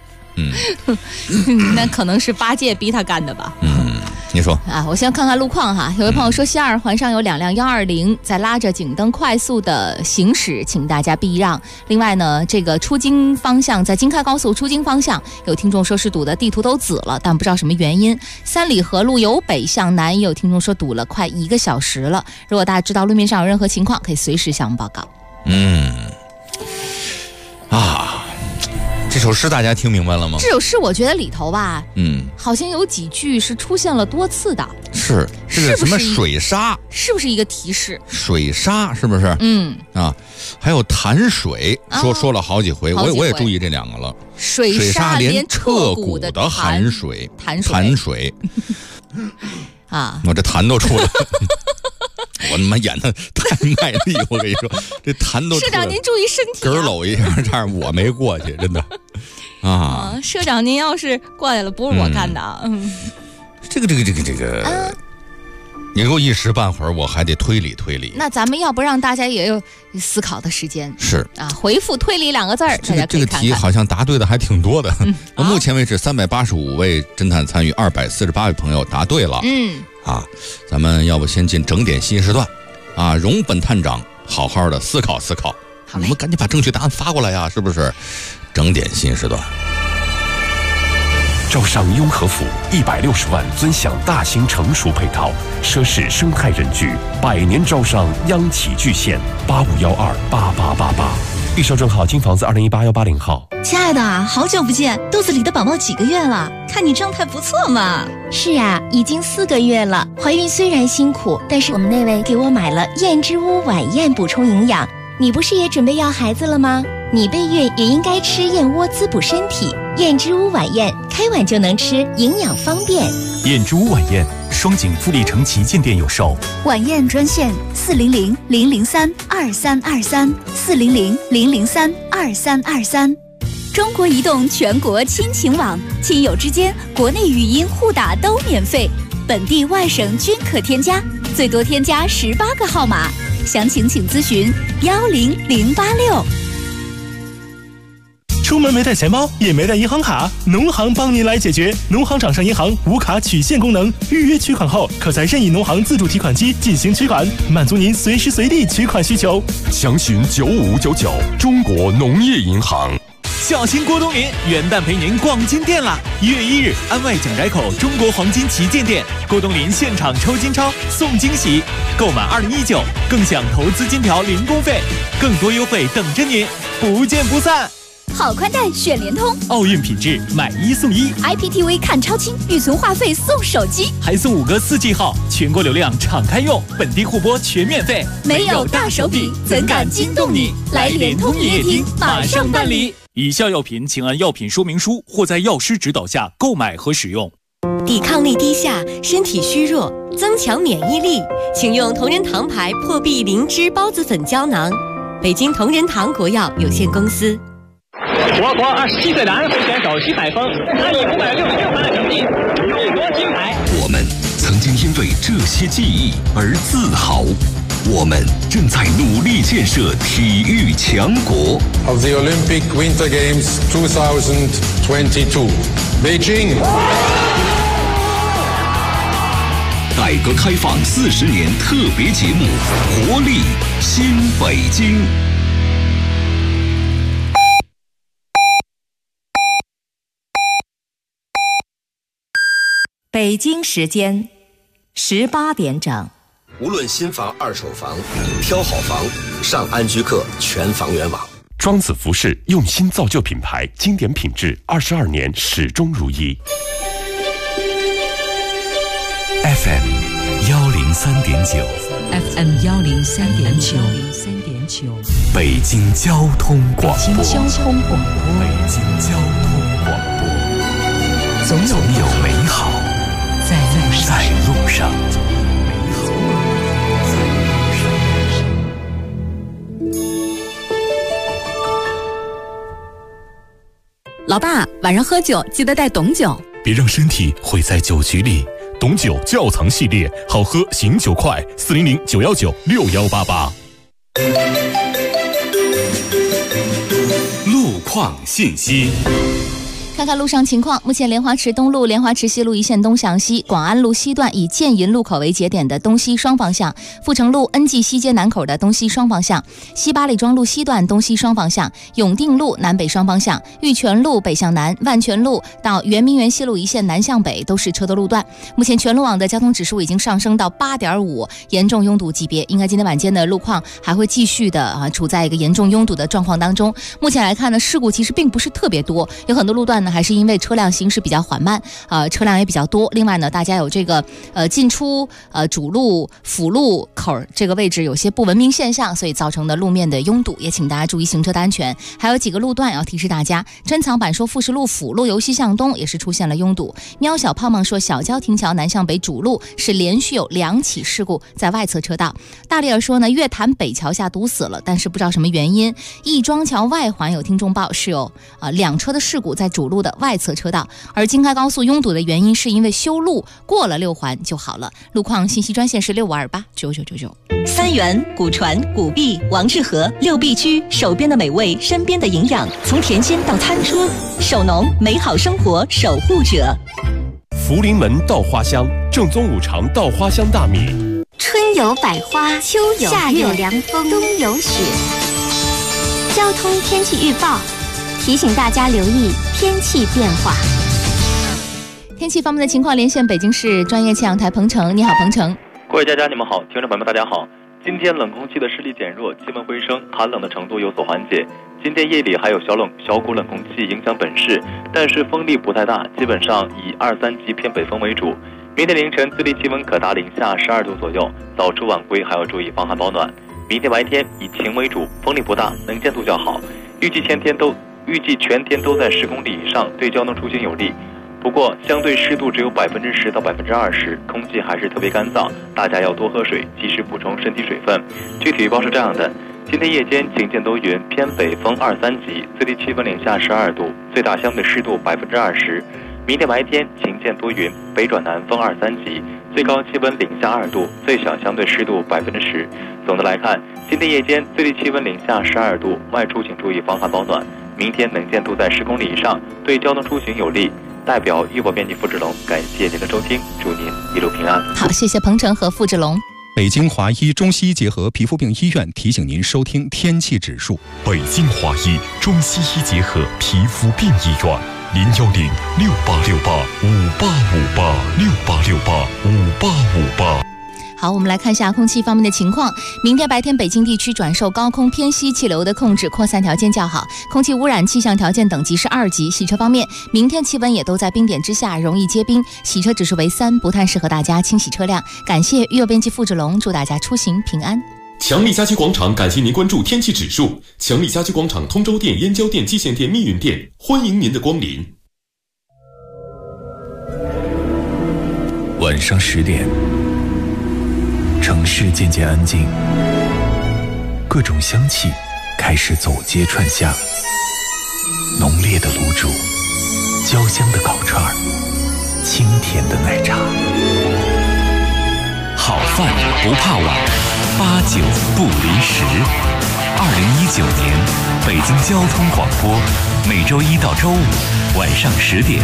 那可能是八戒逼他干的吧。 你说啊，我先看看路况哈。有位朋友说，西二环上有2辆120在拉着警灯快速的行驶，请大家避让。另外呢，这个出京方向，在京开高速出京方向，有听众说是堵的地图都紫了，但不知道什么原因。三里河路由北向南，也有听众说堵了快1个小时了。如果大家知道路面上有任何情况，可以随时向我们报告。 这首诗大家听明白了吗？ 这首诗我觉得里头吧，好像有几句是出现了多次的。 是这个什么水沙， 是不是一个提示？ 水沙是不是？还有潭水，说了好几回，我也注意这2个了。水沙连彻骨的寒水，潭水啊， 我这痰都出来了。我他妈演的太卖力，我跟你说，这痰都出来了。 社长您注意身体， 咯搂一下，这样我没过去，真的啊。 社长您要是过来了，不是我干的啊。 这个，你给我一时半会儿，我还得推理。 那咱们要不让大家也有思考的时间？ 是啊，回复推理2个字儿，大家可以看看。 这个题好像答对的还挺多的。目前为止385位侦探参与，248位朋友答对了。咱们要不先进整点新时段啊，容本探长好好的思考。你们赶紧把正确答案发过来呀，是不是？整点新时段。 招商雍和府160万尊享大型成熟配套，奢侈生态人居，100年招商央企巨献，85128888。预售证号金房子2018-180号。 亲爱的，好久不见，肚子里的宝宝几个月了？看你状态不错嘛。 是啊，已经4个月了。怀孕虽然辛苦，但是我们那位给我买了燕之屋晚宴补充营养。你不是也准备要孩子了吗？你备孕也应该吃燕窝滋补身体。燕之屋晚宴，开碗就能吃，营养方便。 燕之屋晚宴，双井富力城旗舰店有售。 晚宴专线400-003-2323，400-003-2323。中国移动全国亲情网，亲友之间国内语音互打都免费，本地外省均可添加，最多添加18个号码。详情请咨询10086。 出门没带钱包，也没带银行卡，农行帮您来解决。农行掌上银行无卡取现功能，预约取款后，可在任意农行自助提款机进行取款，满足您随时随地取款需求。 详询9599，中国农业银行。 小心郭冬临，元旦陪您逛金店啦！1月1日，安外蒋宅口中国黄金旗舰店，郭冬临现场抽金钞送惊喜，购满2019更享投资金条零工费，更多优惠等着您，不见不散。 好宽带选联通， 奥运品质买1送1 ，IPTV 看超清，预存话费送手机， 还送5个4G 号，全国流量敞开用，本地互播全免费。 没有大手笔，怎敢惊动你？来联通营业厅马上办理。 以下药品请按药品说明书或在药师指导下购买和使用。 抵抗力低下，身体虚弱，增强免疫力，请用同仁堂牌破壁灵芝孢子粉胶囊。北京同仁堂国药有限公司。 我国27岁的安徽选手徐海峰，他以566分的成绩勇夺金牌。 我们曾经因为这些记忆而自豪。我们正在努力建设体育强国。 Of the Olympic Winter Games 2022, Beijing. 改革开放40年特别节目，活力新北京。 北京时间18点整。 无论新房、二手房，挑好房，上安居客全房源网。 庄子服饰用心造就品牌，经典品质，22年始终如一。 FM 103.9 FM 103.9 北京交通广播。 北京交通广播。 北京交通广播。总有美好在路上。 老爸，晚上喝酒记得带董酒， 别让身体毁在酒局里。董酒窖藏系列，好喝醒酒快，400-919-6188。 路况信息。 看看路上情况，目前莲花池东路、莲花池西路一线东向西，广安路西段以建银路口为节点的东西双方向，阜成路恩济西街南口的东西双方向，西八里庄路西段东西双方向，永定路南北双方向，玉泉路北向南，万泉路到圆明园西路一线南向北都是车多路段。目前全路网的交通指数已经上升到8.5，严重拥堵级别，应该今天晚间的路况还会继续的处在一个严重拥堵的状况当中。目前来看呢，事故其实并不是特别多，有很多路段呢还是因为车辆行驶比较缓慢，车辆也比较多。另外呢，大家有这个进出主路、辅路口这个位置有些不文明现象，所以造成的路面的拥堵，也请大家注意行车的安全。还有几个路段要提示大家，珍藏版说富士路辅路由西向东也是出现了拥堵。喵小胖胖说小交亭桥南向北主路是连续有2起事故在外侧车道。大力儿说呢，月坛北桥下堵死了，但是不知道什么原因。亦庄桥外环有听众报是有2车的事故在主路的外侧车道，而京开高速拥堵的原因是因为修路过了6环就好了。路况信息专线是65289999。 三元、古传、古币、王致和6必居，手边的美味，身边的营养，从田间到餐桌，手农美好生活守护者。 福临门稻花香，正宗5常稻花香大米。 春有百花，秋有夏有凉风，冬有雪。交通天气预报提醒大家留意天气变化。 天气方面的情况，连线北京市专业气象台彭程。你好，彭程。 各位家你们好，听众朋友们大家好。今天冷空气的势力减弱，气温回升，寒冷的程度有所缓解。今天夜里还有小股冷空气影响本市，但是风力不太大，基本上以2、3级偏北风为主。明天凌晨最低气温可达零下12度左右，早出晚归还要注意防寒保暖。明天白天以晴为主，风力不大，能见度较好。预计全天都在10公里以上，对交通出行有利。不过相对湿度只有10%到20%，空气还是特别干燥，大家要多喝水，及时补充身体水分。具体预报是这样的：今天夜间晴见多云，偏北风2、3级，最低气温零下12度，最大相对湿度20%。明天白天晴见多云，北转南风2、3级，最高气温零下2度，最小相对湿度10%。总的来看，今天夜间最低气温零下12度，外出请注意防寒保暖。明天能见度在10公里以上，对交通出行有利。代表预报编辑付志龙，感谢您的收听，祝您一路平安。 好，谢谢彭程和付志龙。 北京华医中西医结合皮肤病医院提醒您收听天气指数。 北京华医中西医结合皮肤病医院，010-6868-5858，6868-5858。 好，我们来看一下空气方面的情况。明天白天北京地区转受高空偏西气流的控制，扩散条件较好，空气污染气象条件等级是2级。洗车方面，明天气温也都在冰点之下，容易结冰，洗车指数为3，不太适合大家清洗车辆。感谢预报编辑付志龙，祝大家出行平安。 强力家居广场感谢您关注天气指数。强力家居广场通州店、燕郊店、蓟县店、密云店，欢迎您的光临。 晚上10点，城市渐渐安静，各种香气开始走街串巷，浓烈的卤煮，焦香的烤串，清甜的奶茶， 好饭不怕晚，8、9不离10。2019年，北京交通广播，每周一到周五晚上10点。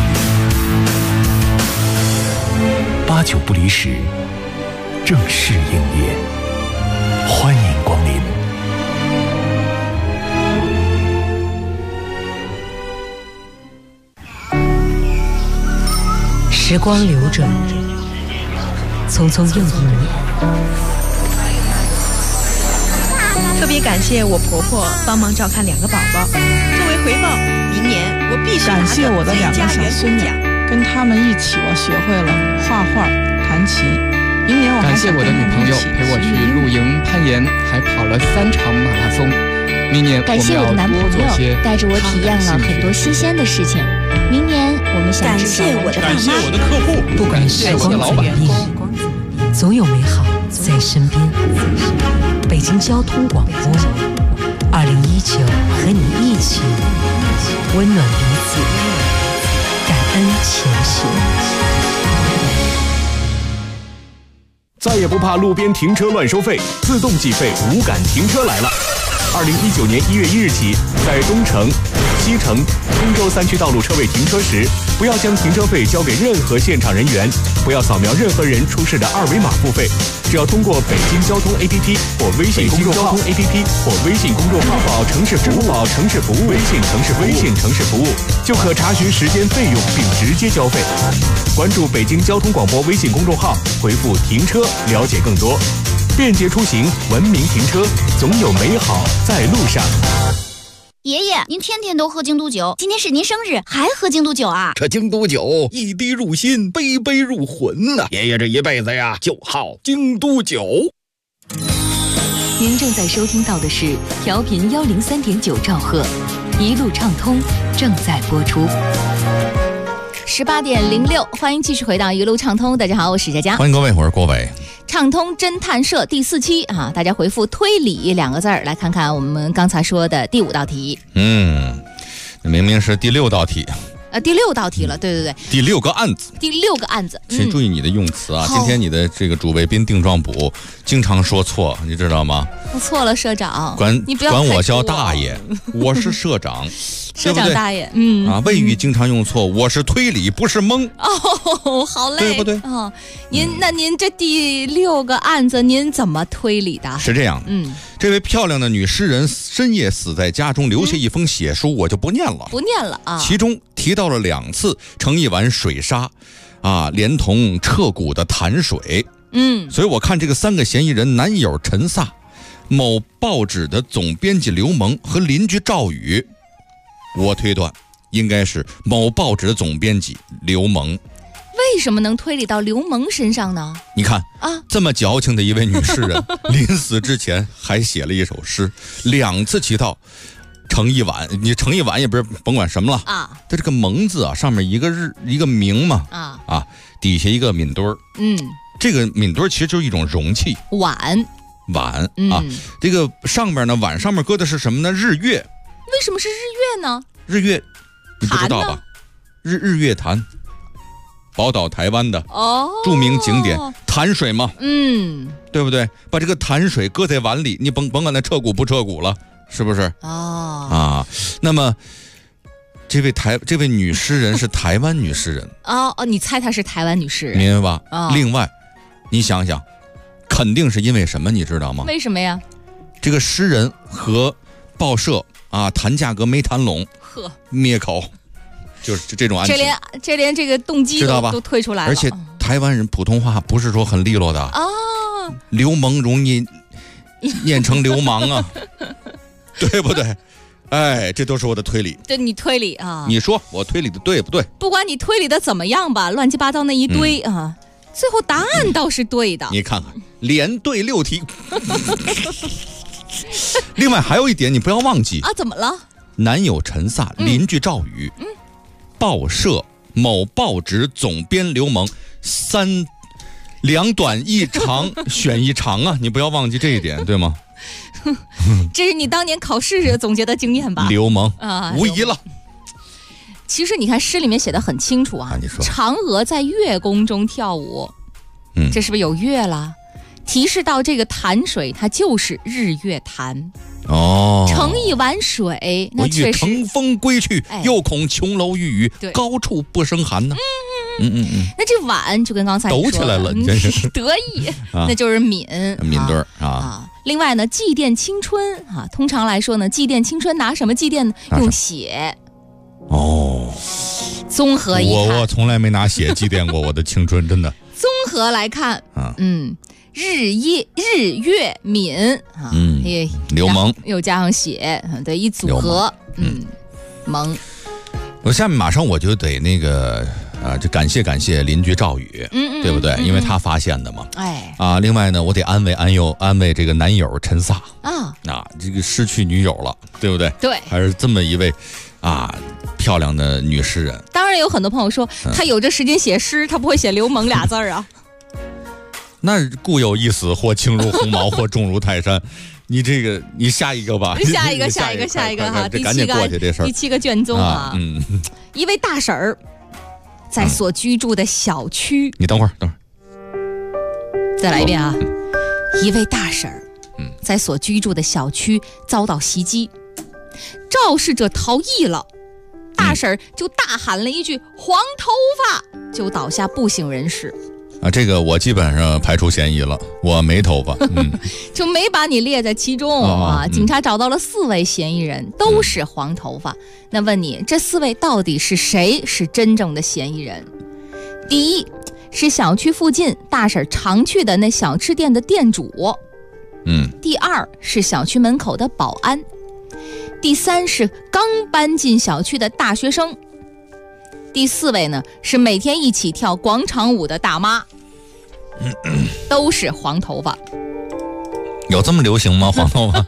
8、9不离10，正式营业，欢迎光临。 时光流转，匆匆又一年。 特别感谢我婆婆帮忙照看2个宝宝，作为回报，明年我必须拿感谢我的2个小孙女，跟他们一起，我学会了画画、弹琴。明年我还感谢我的女朋友陪我去露营、攀岩，还跑了3场马拉松。明年感谢我的男朋友带着我体验了很多新鲜的事情。明年我们想感谢我的爸妈， 感谢我的客户， 不管时光怎么变，总有美好在身边。北京交通广播，2019和你一起温暖彼此，感恩前行。 再也不怕路边停车乱收费，自动计费无感停车来了。2019年1月1日起，在东城、西城、通州3区道路车位停车时，不要将停车费交给任何现场人员，不要扫描任何人出示的2维码付费，只要通过北京交通 APP 或微信公众号、支付宝城市服务、微信城市服务，就可查询时间、费用并直接交费。关注北京交通广播微信公众号，回复“停车”了解更多。便捷出行，文明停车，总有美好在路上。 爷爷，您天天都喝京都酒，今天是您生日，还喝京都酒啊？ 这京都酒一滴入心，杯杯入魂呐！爷爷这一辈子呀，就好京都酒。 您正在收听到的是调频103.9兆赫，一路畅通正在播出。 18点06，欢迎继续回到一路畅通。大家好，我是佳佳。 欢迎各位，我是郭伟。 畅通侦探社第4期啊，大家回复推理2个字儿，来看看我们刚才说的第5道题。 明明是第6道题。 第6道题了，对， 第6个案子，请注意你的用词啊！今天你的这个主谓宾定状补经常说错，你知道吗？ 我错了，社长， 你不要管我叫大爷，我是社长。 社长大爷， 谓语经常用错，我是推理，不是蒙。 哦，好嘞， 对不对？ 您这第6个案子您怎么推理的？ 是这样，这位漂亮的女诗人深夜死在家中，留下一封血书，我就不念了啊。其中提到了2次盛一碗水沙，连同彻骨的潭水。所以我看这个3个嫌疑人，男友陈飒、某报纸的总编辑刘蒙和邻居赵宇。我推断应该是某报纸的总编辑刘蒙。 为什么能推理到刘蒙身上呢？ 你看这么矫情的一位女诗人，临死之前还写了一首诗，2次提到盛一碗，你盛一碗也不是甭管什么了啊。它这个蒙字上面一个明嘛底下一个抿墩儿，这个抿墩儿其实就是一种容器， 碗这个上面呢，碗上面搁的是什么呢？日月。 为什么是日月呢？ 日月你不知道吧？日月潭，宝岛台湾的著名景点，潭水嘛，对不对？把这个潭水搁在碗里，你甭管它彻骨不彻骨了，是不是？那么这位女诗人是台湾女诗人你猜她是台湾女诗人， 明白吧？另外，你想想，肯定是因为什么，你知道吗？ 为什么呀？ 这个诗人和报社谈价格没谈拢，灭口，就是这种案情。 这连这个动机都推出来了。 而且台湾人普通话不是说很利落的流氓容易念成流氓啊，对不对？这都是我的推理。 对，你推理你说我推理的对不对？ 不管你推理的怎么样吧，乱七八糟那一堆最后答案倒是对的。 你看看，连对6题。另外还有一点你不要忘记怎么了？ 男友陈飒，邻居赵宇，报社某报纸总编刘蒙，2短1长选1长啊，你不要忘记这一点，对吗？ 这是你当年考试总结的经验吧？ 刘蒙无疑了。 其实你看诗里面写的很清楚你说嫦娥在月宫中跳舞，这是不是有月了？ 提示到这个潭水，它就是日月潭。盛一碗水，那确实。 我欲乘风归去，又恐琼楼玉宇，高处不胜寒呢。 那这碗就跟刚才抖起来了，真是得意，那就是抿对儿啊。 另外呢，祭奠青春通常来说呢，祭奠青春拿什么祭奠呢？用血。综合一看， 我从来没拿血祭奠过我的青春，真的。 综合来看日月抿流氓又加上血的一组合，萌。 我下面马上我就得那个就感谢邻居赵宇，对不对？因为他发现的嘛。另外呢，我得安慰这个男友陈萨这个失去女友了，对不对？ 对， 还是这么一位漂亮的女诗人。 当然有很多朋友说，他有这时间写诗，他不会写流氓俩字啊。 那故有一死，或轻如鸿毛，或重如泰山。你这个，你下一个吧。 下一个哈， 赶紧过去这事儿。 第7个卷宗一位大婶儿在所居住的小区。 你等会儿。 再来一遍啊！一位大婶儿在所居住的小区遭到袭击，肇事者逃逸了，大婶儿就大喊了一句“黄头发”，就倒下不省人事。 这个我基本上排除嫌疑了，我没头发， 就没把你列在其中警察找到了4位嫌疑人，都是黄头发。那问你，这4位到底是谁是真正的嫌疑人？第一是小区附近大婶常去的那小吃店的店主，第2是小区门口的保安，第3是刚搬进小区的大学生，第4位呢是每天一起跳广场舞的大妈，都是黄头发。 有这么流行吗？黄头发？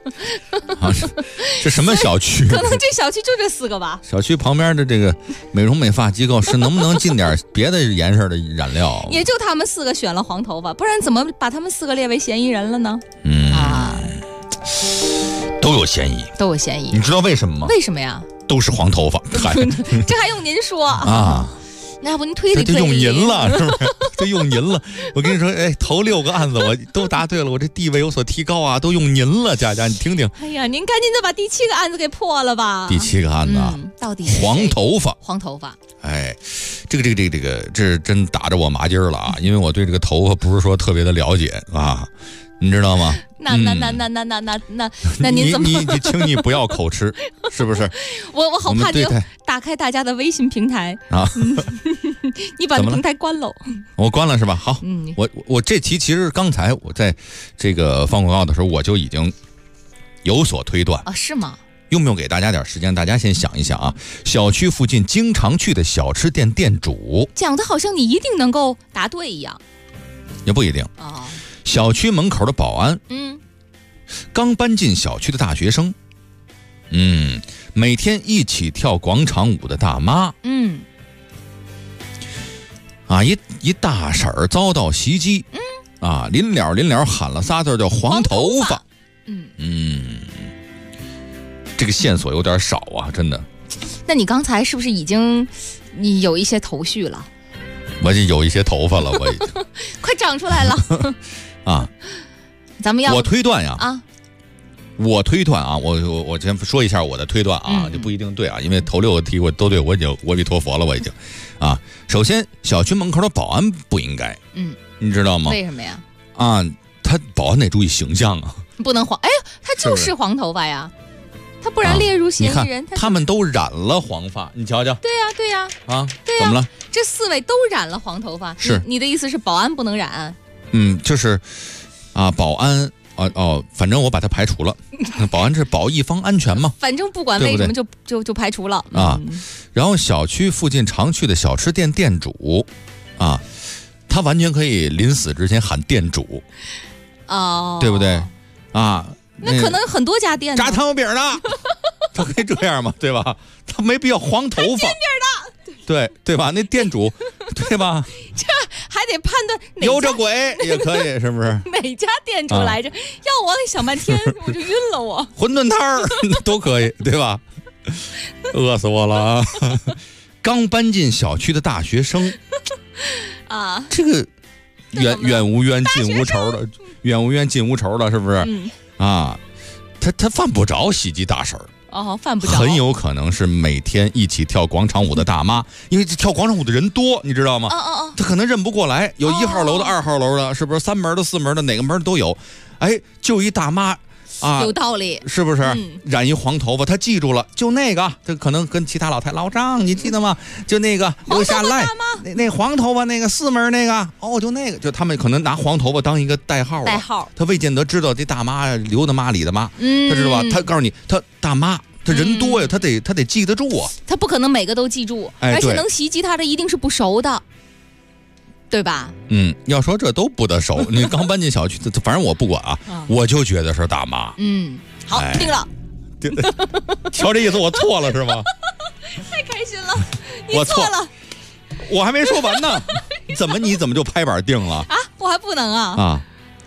这什么小区？ 可能这小区就这4个吧。 小区旁边的这个美容美发机构是能不能进点别的颜色的染料？ 也就他们4个选了黄头发，不然怎么把他们4个列为嫌疑人了呢？ 都有嫌疑， 都有嫌疑。 你知道为什么吗？ 为什么呀？ 都是黄头发。 这还用您说那要不您推理这就用您了，是不是？这用您了。我跟你说，头6个案子我都答对了，我这地位有所提高啊，都用您了，佳佳，你听听。 哎呀，您赶紧的把第7个案子给破了吧。 第7个案子到底是黄头发？ 黄头发。 这是真打着我麻筋了因为我对这个头发不是说特别的了解你知道吗？ 那您怎么？ 你请你不要口吃，是不是？ 我好怕您打开大家的微信平台你把平台关了。 我关了是吧？好，我这题其实刚才我在这个放广告的时候我就已经有所推断是吗？ 用不用给大家点时间？大家先想一想小区附近经常去的小吃店店主， 讲的好像你一定能够答对一样， 也不一定小区门口的保安，刚搬进小区的大学生，每天一起跳广场舞的大妈，一大婶儿遭到袭击，临了喊了仨字叫黄头发，这个线索有点少真的。 那你刚才是不是你有一些头绪了？ 我就有一些头发了，我已经快长出来了咱们要我推断我先说一下我的推断这不一定对因为头6个题我都对，我已经阿弥陀佛了，我已经首先小区门口的保安不应该，你知道吗？ 为什么呀？ 他保安得注意形象不能黄，他就是黄头发呀，他不然列入嫌疑人。 他们都染了黄发，你瞧瞧。 对呀怎么了？ 这4位都染了黄头发， 是你的意思是保安不能染？ 就是保安反正我把它排除了。保安是保一方安全嘛， 反正不管为什么就排除了然后小区附近常去的小吃店店主他完全可以临死之前喊店主对不对那可能很多家店炸糖油饼的他可以这样嘛，对吧？他没必要黄头发对吧？那店主对吧？ 这还得判断有着鬼也可以，是不是？ 哪家店主来着？要我想半天我就晕了我。 馄饨摊儿都可以，对吧？饿死我了刚搬进小区的大学生这个冤无冤近无仇的，冤无冤近无仇的，是不是？啊，他犯不着袭击大婶儿。 犯不着， 很有可能是每天一起跳广场舞的大妈，因为跳广场舞的人多，你知道吗？他可能认不过来，有1号楼的、2号楼的，是不是3门的、4门的，哪个门都有。哎，就一大妈啊， 有道理， 是不是？染一黄头发，他记住了，就那个，他可能跟其他老太老张，你记得吗？就那个留下来，那黄头发那个4门那个，就那个，就他们可能拿黄头发当一个代号，他未见得知道这大妈刘的妈李的妈，他知道吧？他告诉你，他大妈。他人多呀，他得记得住啊， 他不可能每个都记住，而且能袭击他的一定是不熟的，对吧？ 要说这都不得熟，你刚搬进小区，反正我不管啊，我就觉得是大妈。 好，定了。 瞧这意思，我错了是吗？ 太开心了，你错了， 我还没说完呢，你怎么就拍板定了啊？ 我还不能啊！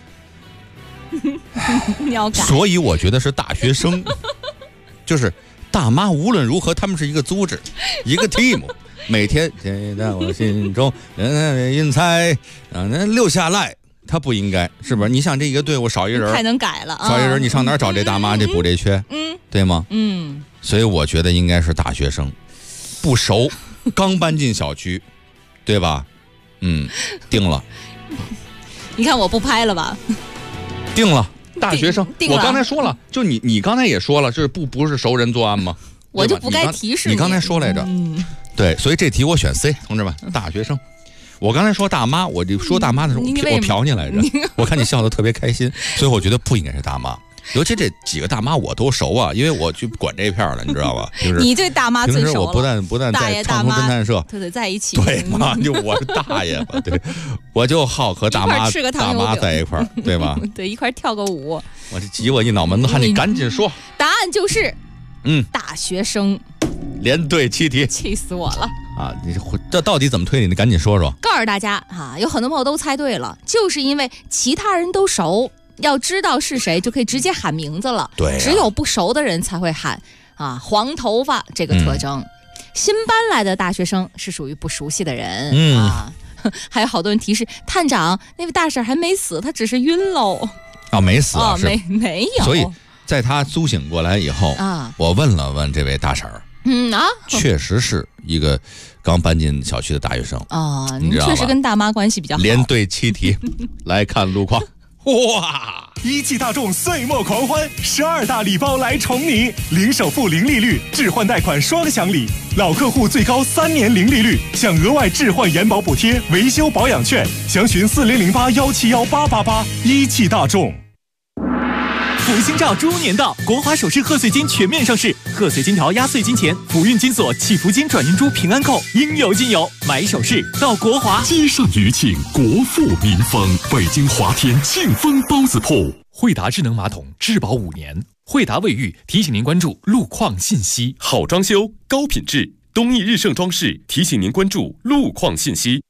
你要改， 所以我觉得是大学生。就是大妈无论如何，他们是一个组织，一个 team， 每天在我心中人才留下来，他不应该，是不是？你想这一个队伍少一人， 太能改了， 少一人，你上哪儿找这大妈这补这缺？对吗？所以我觉得应该是大学生，不熟，刚搬进小区，对吧？定了。 你看我不拍了吧？ 定了。大学生，我刚才说了，就你刚才也说了，就是不是熟人作案吗？ 我就不该提示你刚才说来着，对，所以这题我选 C， 同志们，大学生。我刚才说大妈，我说大妈的时候，我瞟你来着，我看你笑得特别开心，所以我觉得不应该是大妈。尤其这几个大妈我都熟啊，因为我去管这片了，你知道吧？就是你对大妈最熟了。 平时我不但在畅通侦探社， 他得在一起。 对嘛？就我是大爷嘛，对，我就好和大妈在一块儿，对吧？ 对，一块跳个舞。 我这挤我一脑门子汗，你赶紧说。 答案就是大学生。 连对7题， 气死我了啊！你这到底怎么推理？你赶紧说说。 告诉大家啊，有很多朋友都猜对了，就是因为其他人都熟。要知道是谁，就可以直接喊名字了。 对、 只有不熟的人才会喊黄头发这个特征。新搬来的大学生是属于不熟悉的人还有好多人提示探长，那位大婶还没死，她只是晕喽。 没死啊？ 没有。 所以在他苏醒过来以后我问了问这位大婶儿。确实是一个刚搬进小区的大学生你知道吧？确实跟大妈关系比较好。 连对7题，来看路况。 哇！一汽大众岁末狂欢，12大礼包来宠你，零首付、零利率，置换贷款双享礼，老客户最高3年零利率，享额外置换延保补贴、维修保养券，详询4008171888。一汽大众。福星照猪年到，国华首饰贺岁金全面上市，贺岁金条、压岁金钱、福运金锁、祈福金转运珠、平安扣，应有尽有。买首饰到国华。 积善余庆，国富民丰。北京华天庆丰包子铺。惠达智能马桶质保5年。惠达卫浴提醒您关注路况信息。好装修，高品质，东益日盛装饰提醒您关注路况信息。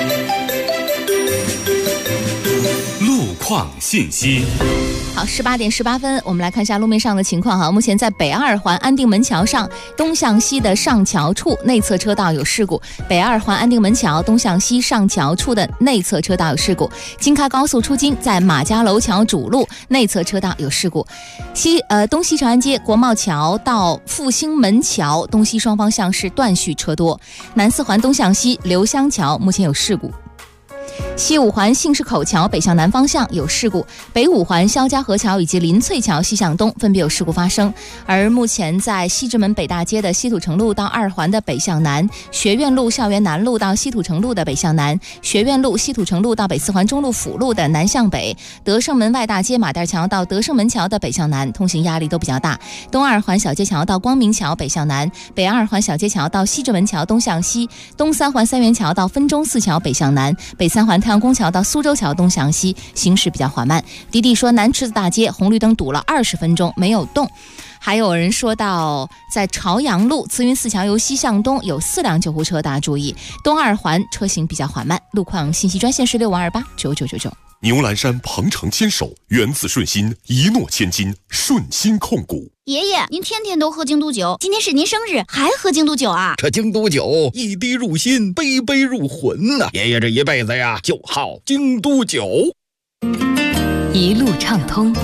路况信息。 好，18点18分，我们来看一下路面上的情况哈。目前在北2环安定门桥上东向西的上桥处内侧车道有事故，北2环安定门桥东向西上桥处的内侧车道有事故。京开高速出京在马家楼桥主路内侧车道有事故。东西长安街国贸桥到复兴门桥东西双方向是断续车多。南4环东向西刘香桥目前有事故。西5环信市口桥北向南方向有事故，北5环肖家河桥以及林翠桥西向东分别有事故发生。而目前在西直门北大街的西土城路到2环的北向南，学院路校园南路到西土城路的北向南，学院路西土城路到北4环中路辅路的南向北，德胜门外大街马甸桥到德胜门桥的北向南，通行压力都比较大。东2环小街桥到光明桥北向南，北2环小街桥到西直门桥东向西，东3环三元桥到分钟寺桥北向南，北3环太阳宫桥到苏州桥东向西，行驶比较缓慢。滴滴说南池子大街红绿灯堵了20分钟没有动。还有人说到在朝阳路慈云寺桥由西向东有4辆救护车，大家注意东2环车行比较缓慢。路况信息专线是65289999。 牛栏山鹏程牵手，源自顺心，一诺千金，顺心控股。 爷爷，您天天都喝京都酒，今天是您生日，还喝京都酒啊？ 这京都酒一滴入心，杯杯入魂呐！爷爷这一辈子呀，就好京都酒。 一路畅通。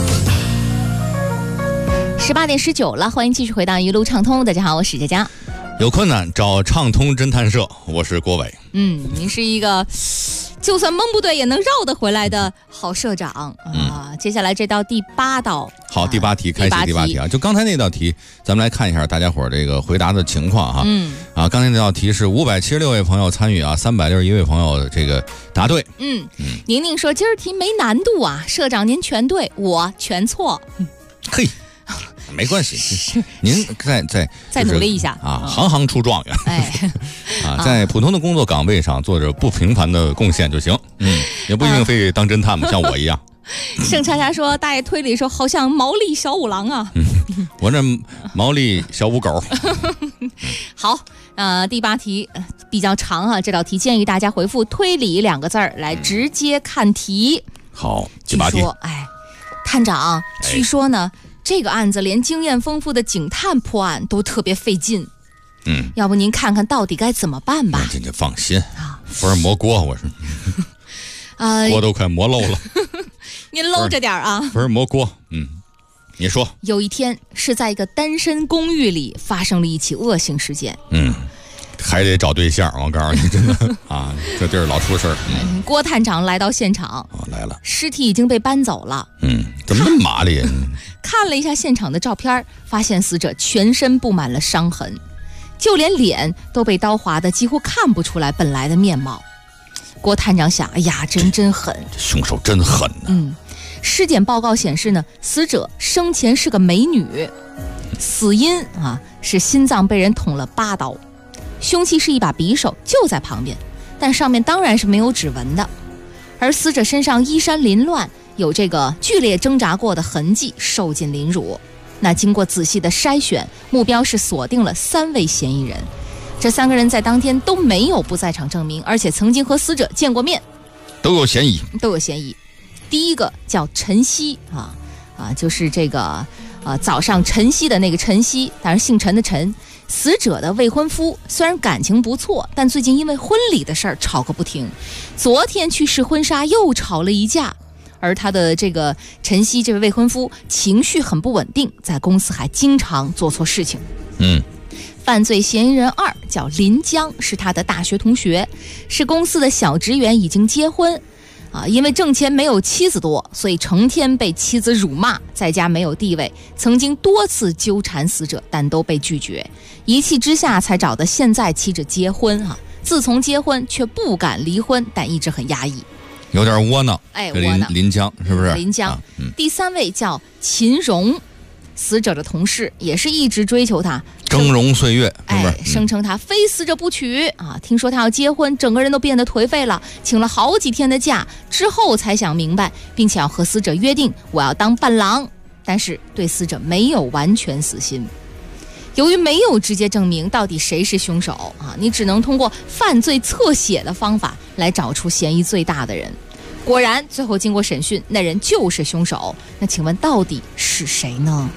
18点19了，欢迎继续回到一路畅通。大家好，我是佳佳。 有困难找畅通侦探社，我是郭伟。 您是一个就算蒙不对也能绕得回来的好社长啊！接下来这道第8道， 好，第8题开始第8题啊！就刚才那道题，咱们来看一下大家伙这个回答的情况哈。刚才那道题是576位朋友参与啊，361位朋友这个答对。 宁宁说今儿题没难度啊，社长您全对，我全错。 嘿。没关系，您再努力一下啊！行行出状元，在普通的工作岗位上做着不平凡的贡献就行。也不一定非得当侦探嘛，像我一样。 盛叉叉说，大爷推理说好像毛利小五郎啊。 我这毛利小五狗。 好，第8题比较长啊，这道题建议大家回复推理2个字来直接看题。 好，第8题。 探长，据说呢。这个案子连经验丰富的警探破案都特别费劲，要不您看看到底该怎么办吧？ 这放心啊，福尔摩锅我是，锅都快磨漏了， 您搂着点啊。 福尔摩锅，你说。 有一天是在一个单身公寓里发生了一起恶性事件， 还得找对象，我告诉你，真的啊，这地儿老出事儿。 郭探长来到现场， 来了， 尸体已经被搬走了。 怎么那么麻利？ 看了一下现场的照片，发现死者全身布满了伤痕，就连脸都被刀划得几乎看不出来本来的面貌。郭探长想，哎呀，真狠， 凶手真狠呢。 尸检报告显示呢，死者生前是个美女，死因是心脏被人捅了8刀，凶器是一把匕首，就在旁边，但上面当然是没有指纹的。而死者身上衣衫凌乱，有这个剧烈挣扎过的痕迹，受尽凌辱。那经过仔细的筛选，目标是锁定了3位嫌疑人。这3个人在当天都没有不在场证明，而且曾经和死者见过面， 都有嫌疑。 第一个叫陈曦就是这个早上晨曦的那个晨曦，当然姓陈的陈。死者的未婚夫虽然感情不错，但最近因为婚礼的事儿吵个不停，昨天去试婚纱又吵了一架。而他的这个陈曦这位未婚夫情绪很不稳定，在公司还经常做错事情。犯罪嫌疑人2叫林江，是他的大学同学，是公司的小职员，已经结婚因为挣钱没有妻子多，所以成天被妻子辱骂，在家没有地位，曾经多次纠缠死者，但都被拒绝，一气之下才找的现在妻子结婚自从结婚却不敢离婚，但一直很压抑， 有点窝囊。 窝囊。 林江是不是？ 林江。第3位叫秦荣，死者的同事，也是一直追求他， 峥嵘岁月， 声称他非死者不娶听说他要结婚，整个人都变得颓废了，请了好几天的假之后才想明白，并且要和死者约定，我要当伴郎，但是对死者没有完全死心。由于没有直接证明到底谁是凶手你只能通过犯罪侧写的方法来找出嫌疑最大的人。果然最后经过审讯，那人就是凶手。那请问到底是谁呢？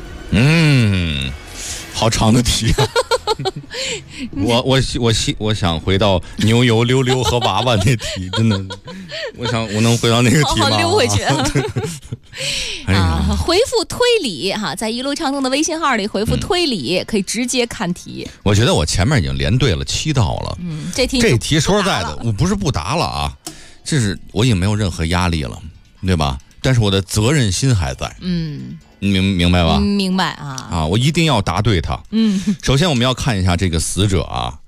好长的题啊！我想回到牛油溜溜和娃娃那题，真的，我能回到那个题吗？ 溜回去回复推理在一路畅通的微信号里回复推理，可以直接看题。 我觉得我前面已经连对了7道了。 这题说实在的，我不是不答了啊，这是我已经没有任何压力了，对吧？但是我的责任心还在。明白吧？ 明白我一定要答对它。首先我们要看一下这个死者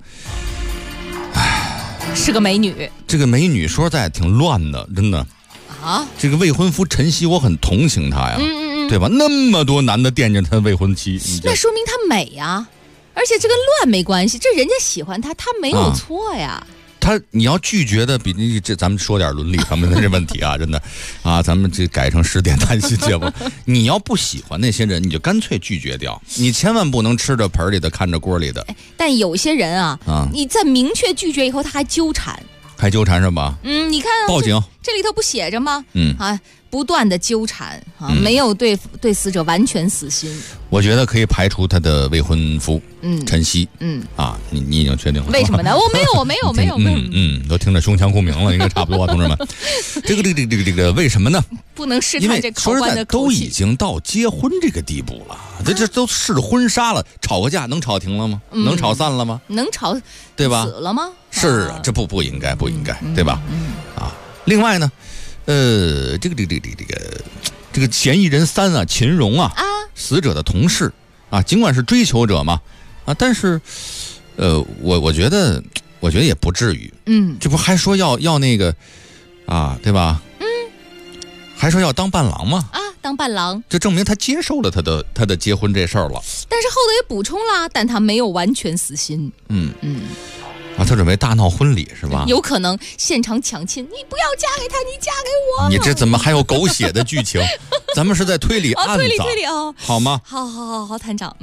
是个美女。这个美女说实在挺乱的，真的这个未婚夫陈曦，我很同情他呀，对吧？那么多男的惦着他未婚妻， 那说明他美呀。而且这跟乱没关系，这人家喜欢他，他没有错呀。 你要拒绝的比这，咱们说点伦理方面的这问题真的咱们这改成10点谈心节目。你要不喜欢那些人，你就干脆拒绝掉，你千万不能吃着盆里的看着锅里的。 但有些人你在明确拒绝以后，他还纠缠， 还纠缠是吧？ 你看报警， 这里头不写着吗？不断的纠缠没有对死者完全死心。 我觉得可以排除他的未婚夫陈曦。你已经确定了？ 为什么呢？我没有。 都听着胸腔共鸣了，应该差不多，同志们。这个为什么呢？ 不能试探这考官的口气。 都已经到结婚这个地步了，这都是婚纱了，吵个架能吵停了吗？能吵散了吗？ 能吵对吧？ 死了吗？ 是啊，这不应该，对吧？另外呢，这个嫌疑人3啊，秦荣啊，死者的同事啊，尽管是追求者嘛，但是，我觉得也不至于，这不还说要那个对吧？还说要当伴郎吗？ 当伴郎， 这证明他接受了他的结婚这事儿了。 但是后头也补充了，但他没有完全死心。 他准备大闹婚礼是吧？ 有可能现场抢亲，你不要嫁给他，你嫁给我。 你这怎么还有狗血的剧情？咱们是在推理案子， 推理好吗？ 好，探长。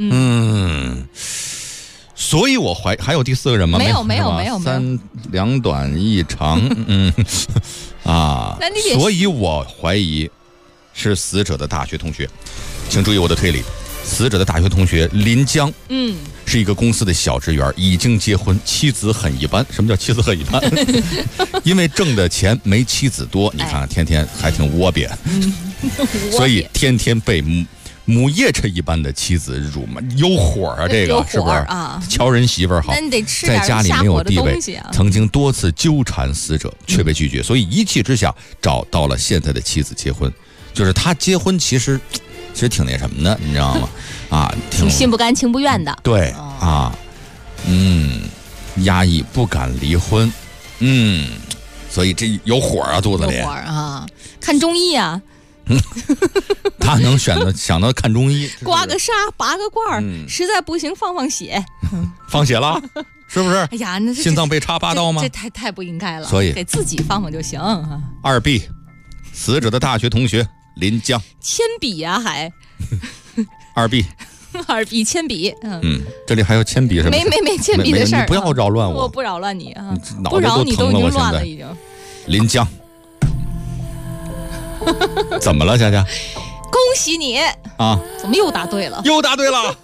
所以我还有第4个人吗？ 没有 ，32短1长，所以我怀疑是死者的大学同学，请注意我的推理。死者的大学同学林江，是一个公司的小职员，已经结婚，妻子很一般。什么叫妻子很一般？因为挣的钱没妻子多，你看天天还挺窝边，所以天天被母夜叉一般的妻子辱骂，有火啊！这个是不是瞧人媳妇儿好？在家里没有地位，曾经多次纠缠死者，却被拒绝，所以一气之下找到了现在的妻子结婚。就是他结婚其实挺那什么的，你知道吗？ 挺心不甘情不愿的。 对压抑不敢离婚，所以这有火啊，肚子里有火看中医啊。 他能想到看中医， 刮个痧拔个罐实在不行放血， 放血了，是不是？ 哎呀，那心脏被插8刀吗？ 这太不应该了， 所以给自己放就行。 2B， 死者的大学同学林江， 铅笔啊还。2B 铅笔， 这里还有铅笔是吧？ 没铅笔的事儿， 你不要扰乱我不扰乱你不扰你都已经乱了已经。 林江。怎么了，佳佳？ 恭喜你怎么又答对了？ 又答对了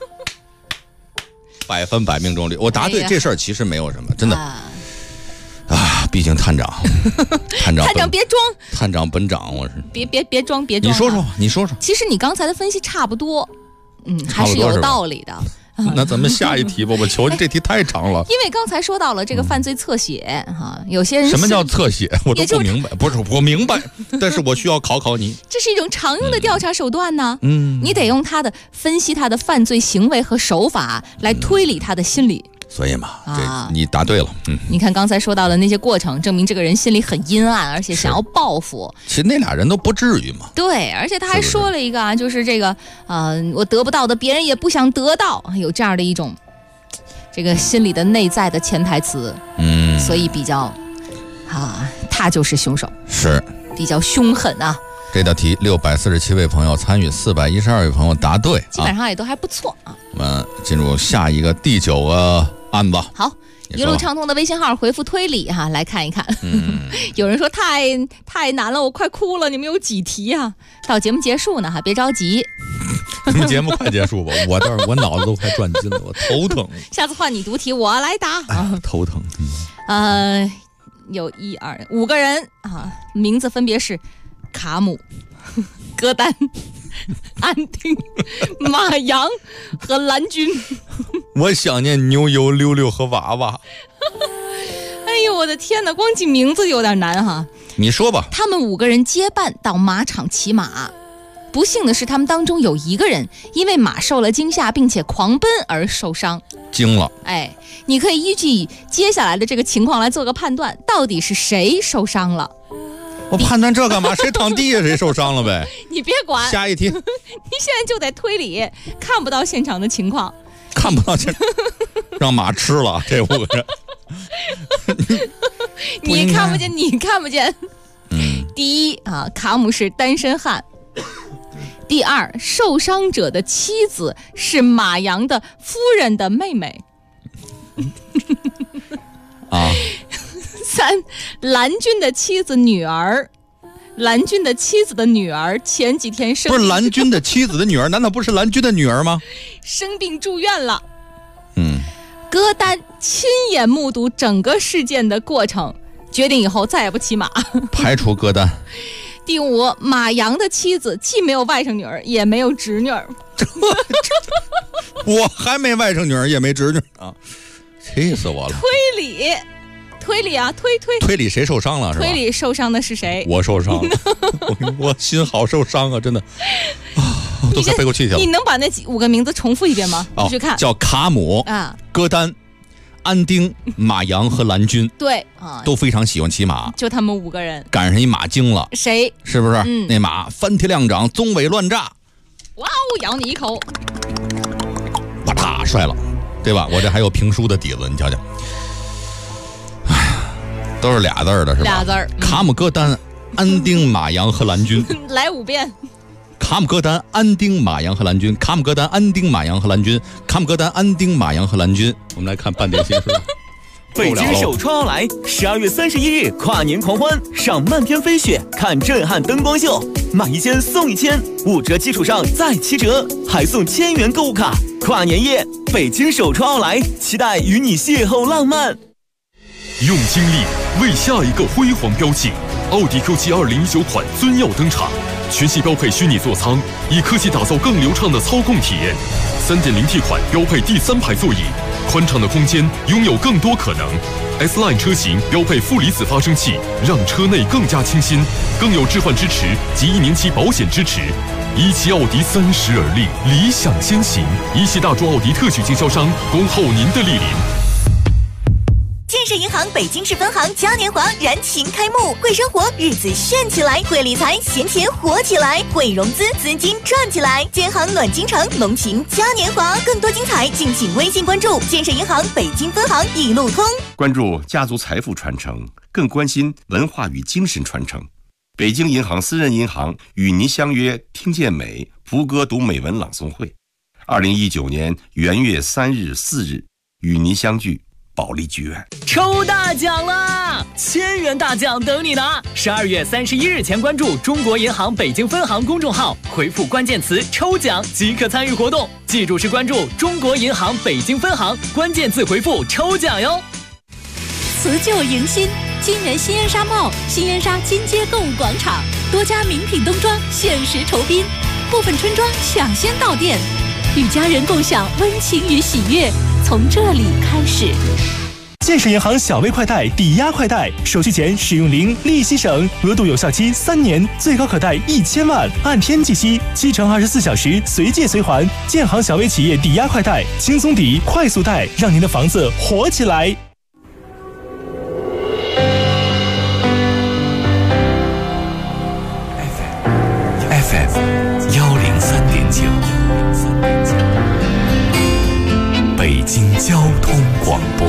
，100%命中率。我答对这事儿其实没有什么，真的毕竟探长别装， 探长本长，我是别装。 你说说。 其实你刚才的分析差不多，还是有道理的。 那咱们下一题吧，我求你，这题太长了。 因为刚才说到了这个犯罪侧写有些人什么叫侧写，我都不明白。不是我明白，但是我需要考你。 这是一种常用的调查手段呢。你得用他的分析他的犯罪行为和手法来推理他的心理。 所以嘛，这你答对了。 你看刚才说到的那些过程，证明这个人心里很阴暗，而且想要报复。 其实那俩人都不至于嘛。 对，而且他还说了一个就是这个我得不到的，别人也不想得到，有这样的一种这个心理的内在的潜台词。所以比较他就是凶手， 是比较凶狠啊。 这道题647位朋友参与，412位朋友答对， 基本上也都还不错啊。 我们进入下一个第9个案子。 好，一路畅通的微信号回复推理来看一看。有人说太难了，我快哭了。你们有几题啊？到节目结束呢别着急。 你们节目快结束吧，我脑子都快转筋了，我头疼。 下次换你读题，我来答。 头疼。 有1、2、5个人名字分别是卡姆、戈丹、安定、马洋和蓝军。 我想念牛油、溜溜和娃娃。 哎呦我的天哪，光记名字有点难你说吧。 他们5个人结伴到马场骑马，不幸的是他们当中有1个人因为马受了惊吓并且狂奔而受伤。 惊了。 你可以依据接下来的这个情况来做个判断，到底是谁受伤了。 我判断这干嘛？谁躺地下谁受伤了呗。 你别管。 下一题。你现在就得推理，看不到现场的情况。 看不到现场，让马吃了这5个人。 你看不见。第一卡姆是单身汉。第2，受伤者的妻子是马洋的夫人的妹妹。 3，蓝军的妻子的女儿前几天生病， 不是蓝军的妻子的女儿，难道不是蓝军的女儿吗？ 生病住院了。歌丹亲眼目睹整个事件的过程，决定以后再也不骑马， 排除歌丹。 第5，马洋的妻子既没有外甥女儿，也没有侄女儿。 我还没外甥女儿，也没侄女啊，气死我了！ 推理啊， 推理谁受伤了是吧？ 推理受伤的是谁？ 我受伤了，我心好受伤啊，真的啊，都快背过气去了。 你能把那5个名字重复一遍吗？你去看， 叫卡姆啊， 歌丹、安丁、马洋和蓝军， 对啊， 都非常喜欢骑马， 就他们5个人赶上一马精了， 谁？ 是不是？那马翻蹄亮掌，鬃尾乱炸， 哇哦，咬你一口， 啪嗒摔了，对吧？我这还有评书的底子，你瞧瞧。都是俩字儿的是吧？ 俩字儿。 卡姆歌丹、安丁、马洋和蓝军。 来5遍。 卡姆歌丹、安丁、马洋和蓝军。卡姆歌丹、安丁、马洋和蓝军。卡姆歌丹、安丁、马洋和蓝军。我们来看半点新书。 北京首创奥莱12月31日跨年狂欢，上漫天飞雪，看震撼灯光秀，买1件送1000，5折基础上再7折，还送1000元购物卡。跨年夜，北京首创奥莱，期待与你邂逅浪漫。 用精力为下一个辉煌标记，奥迪 Q7 2019款尊耀登场，全系标配虚拟座舱，以科技打造更流畅的操控体验。3.0T 款标配第3排座椅，宽敞的空间拥有更多可能。S-Line 车型标配负离子发生器，让车内更加清新，更有置换支持及1年期保险支持。17奥迪30而立，理想先行。17大众奥迪特许经销商，恭候您的莅临。 建设银行北京市分行嘉年华燃情开幕，会生活日子炫起来，会理财闲钱活起来，会融资资金赚起来。建行暖京城浓情嘉年华，更多精彩敬请微信关注建设银行北京分行一路通。 关注家族财富传承，更关心文化与精神传承。北京银行私人银行与您相约听见美蒲歌读美文朗诵会，2019年元月3日、4日与您相聚保利剧院。 抽大奖啦！1000元大奖等你拿！12月31日前关注中国银行北京分行公众号，回复关键词抽奖即可参与活动。记住是关注中国银行北京分行，关键字回复抽奖哟。 辞旧迎新，今年新烟纱 mall、新烟纱金街购物广场多家名品冬装限时酬宾，部分春装抢先到店，与家人共享温情与喜悦，从这里开始。 建设银行小微快贷抵押快贷，手续前使用零，利息省，额度有效期3年，最高可贷1000万，按天计息，7乘24小时随借随还。建行小微企业抵押快贷，轻松抵，快速贷，让您的房子活起来。 FM 103.9，北京交通广播。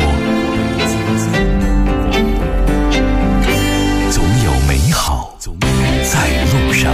总有美好在路上。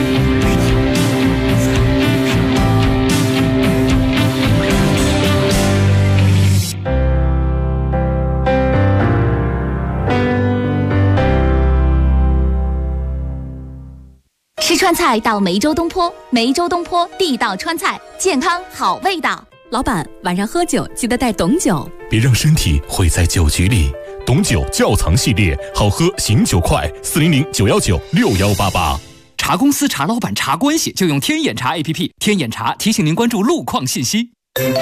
吃川菜到梅州东坡，梅州东坡地道川菜，健康好味道。 老板，晚上喝酒记得带董酒， 别让身体毁在酒局里。董酒窖藏系列，好喝醒酒快，400-919-6188。 茶公司、茶老板、茶关系，就用天眼茶 APP。天眼茶提醒您关注路况信息。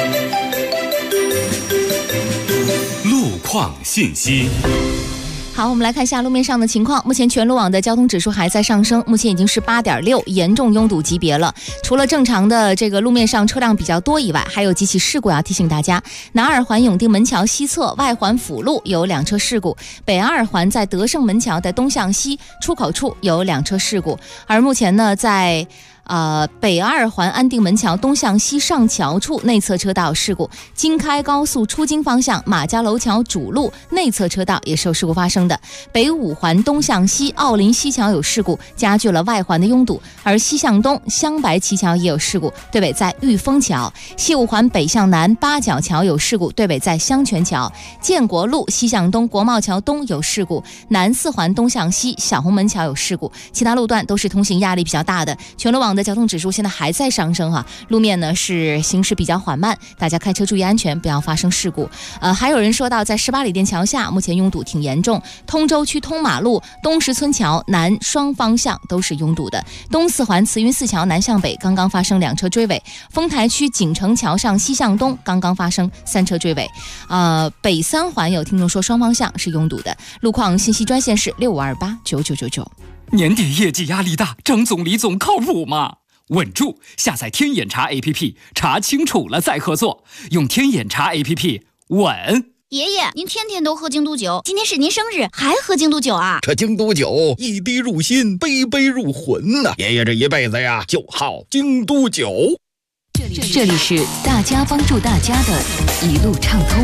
路况信息。 好，我们来看一下路面上的情况。目前全路网的交通指数还在上升，目前已经是8.6，严重拥堵级别了。除了正常的这个路面上车辆比较多以外，还有几起事故要提醒大家。南二环永定门桥西侧外环辅路有2车事故，北二环在德胜门桥的东向西出口处有2车事故。而目前呢，在北二环安定门桥东向西上桥处内侧车道有事故，京开高速出京方向马家楼桥主路内侧车道也是有事故发生的。北五环东向西奥林西桥有事故，加剧了外环的拥堵，而西向东香白旗桥也有事故，对北在玉峰桥。西五环北向南八角桥有事故，对北在香泉桥。建国路西向东国贸桥东有事故，南四环东向西小红门桥有事故，其他路段都是通行压力比较大的。全路网的交通指数现在还在上升哈，路面呢是行驶比较缓慢，大家开车注意安全，不要发生事故。还有人说到在18里店桥下目前拥堵挺严重，通州区通马路东石村桥南双方向都是拥堵的，东四环慈云寺桥南向北刚刚发生2车追尾，丰台区锦城桥上西向东刚刚发生3车追尾。北三环有听众说双方向是拥堵的，路况信息专线是6528999999。 年底业绩压力大，张总李总靠谱吗？稳住！下载天眼查 APP， 查清楚了再合作。用天眼查 APP， 稳。 爷爷，您天天都喝京都酒，今天是您生日，还喝京都酒啊？ 这京都酒一滴入心，杯杯入魂呐！爷爷这一辈子呀，就好京都酒。 这里是大家帮助大家的一路畅通。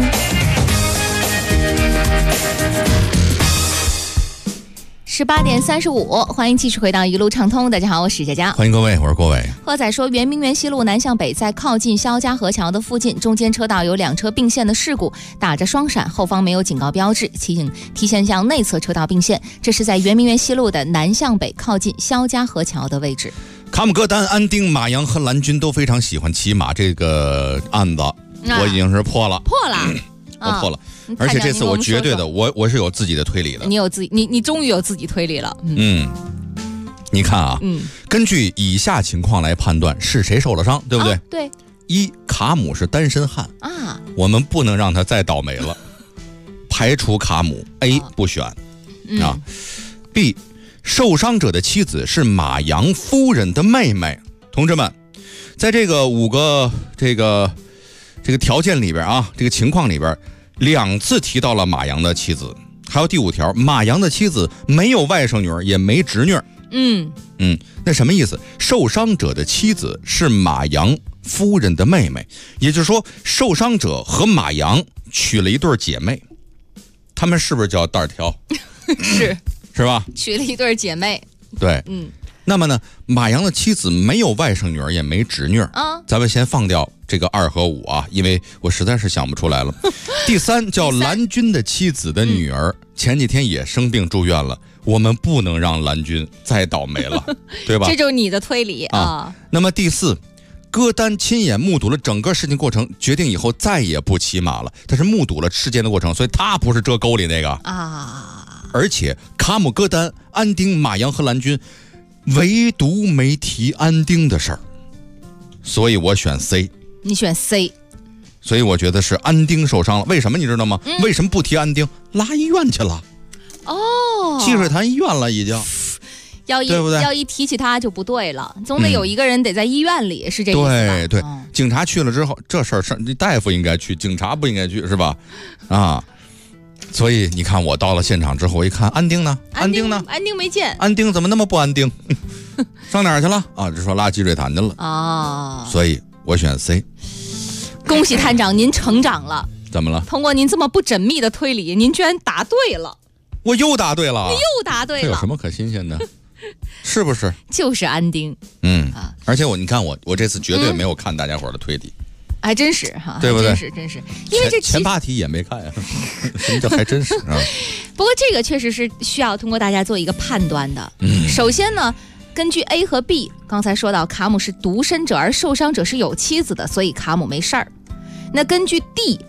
18点35，欢迎继续回到一路畅通。大家好，我是佳佳， 欢迎各位，我是郭伟。 贺仔说，圆明园西路南向北，在靠近肖家河桥的附近，中间车道有2车并线的事故，打着双闪，后方没有警告标志，请提前向内侧车道并线。这是在圆明园西路的南向北，靠近肖家河桥的位置。 卡姆戈丹、安丁、马阳和蓝军都非常喜欢骑马，这个案子我已经是破了。我破了，而且这次我绝对的，我是有自己的推理的。 你终于有自己推理了。 你看啊，根据以下情况来判断是谁受了伤，对不对？ 对。 1. 卡姆是单身汉啊，我们不能让他再倒霉了，排除卡姆 A 不选啊。B. 受伤者的妻子是马阳夫人的妹妹。同志们，在这个5个这个条件里边啊，这个情况里边2次提到了马阳的妻子，还有第5条，马阳的妻子没有外甥女儿，也没侄女。那什么意思？受伤者的妻子是马阳夫人的妹妹，也就是说，受伤者和马阳娶了一对姐妹，他们是不是叫蛋挑？是吧？ 娶了一对姐妹。 对，那么呢，马阳的妻子没有外甥女儿，也没侄女啊。咱们先放掉这个2和5啊，因为我实在是想不出来了。第3叫蓝军的妻子的女儿，前几天也生病住院了，我们不能让蓝军再倒霉了，对吧？ 这就是你的推理啊。 那么第4，戈丹亲眼目睹了整个事情过程，决定以后再也不骑马了。他是目睹了事件的过程，所以他不是这沟里那个啊。而且卡姆戈丹、安丁、马阳和蓝军唯独没提安丁的事儿，所以我选 C。 你选 C， 所以我觉得是安丁受伤了。为什么你知道吗？为什么不提安丁？拉医院去了。积水潭医院了已经。对不对？ 要一提起他就不对了，总得有一个人得在医院里，是这意思吧？ 对，警察去了之后，这事儿大夫应该去，警察不应该去，是吧？啊。所以你看，我到了现场之后，我一看安丁呢？安丁呢？ 安丁没见。 安丁怎么那么不安定？上哪儿去了？啊，就说拉积水潭去了。 啊。 所以我选 C。 恭喜探长，您成长了。 怎么了？ 通过您这么不缜密的推理，您居然答对了。 我又答对了。 你又答对了。 这有什么可新鲜的？是不是？ 就是安丁。 而且你看我这次绝对没有看大家伙的推理。 还真是哈， 对不对？ 真是，因为这前8题也没看呀。什么叫还真是啊？ 不过这个确实是需要通过大家做一个判断的。首先呢，根据 A 和 B， 刚才说到卡姆是独身者，而受伤者是有妻子的，所以卡姆没事儿。那根据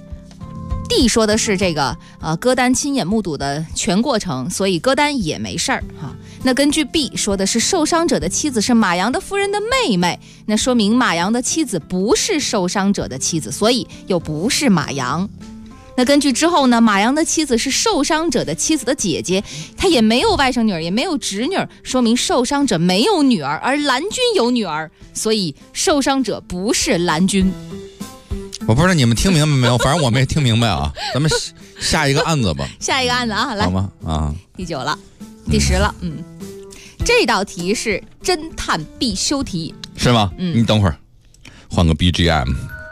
D 说的是这个戈丹亲眼目睹的全过程，所以戈丹也没事儿哈。那根据 B 说的是受伤者的妻子是马阳的夫人的妹妹，那说明马阳的妻子不是受伤者的妻子，所以又不是马阳。那根据之后呢，马阳的妻子是受伤者的妻子的姐姐，她也没有外甥女儿，也没有侄女，说明受伤者没有女儿，而蓝军有女儿，所以受伤者不是蓝军。 我不知道你们听明白没有，反正我没听明白啊。咱们下一个案子吧。 下一个案子啊，来， 好吗？啊， 第9了，第10了。 这道题是侦探必修题， 是吗？你等会儿，换个 BGM。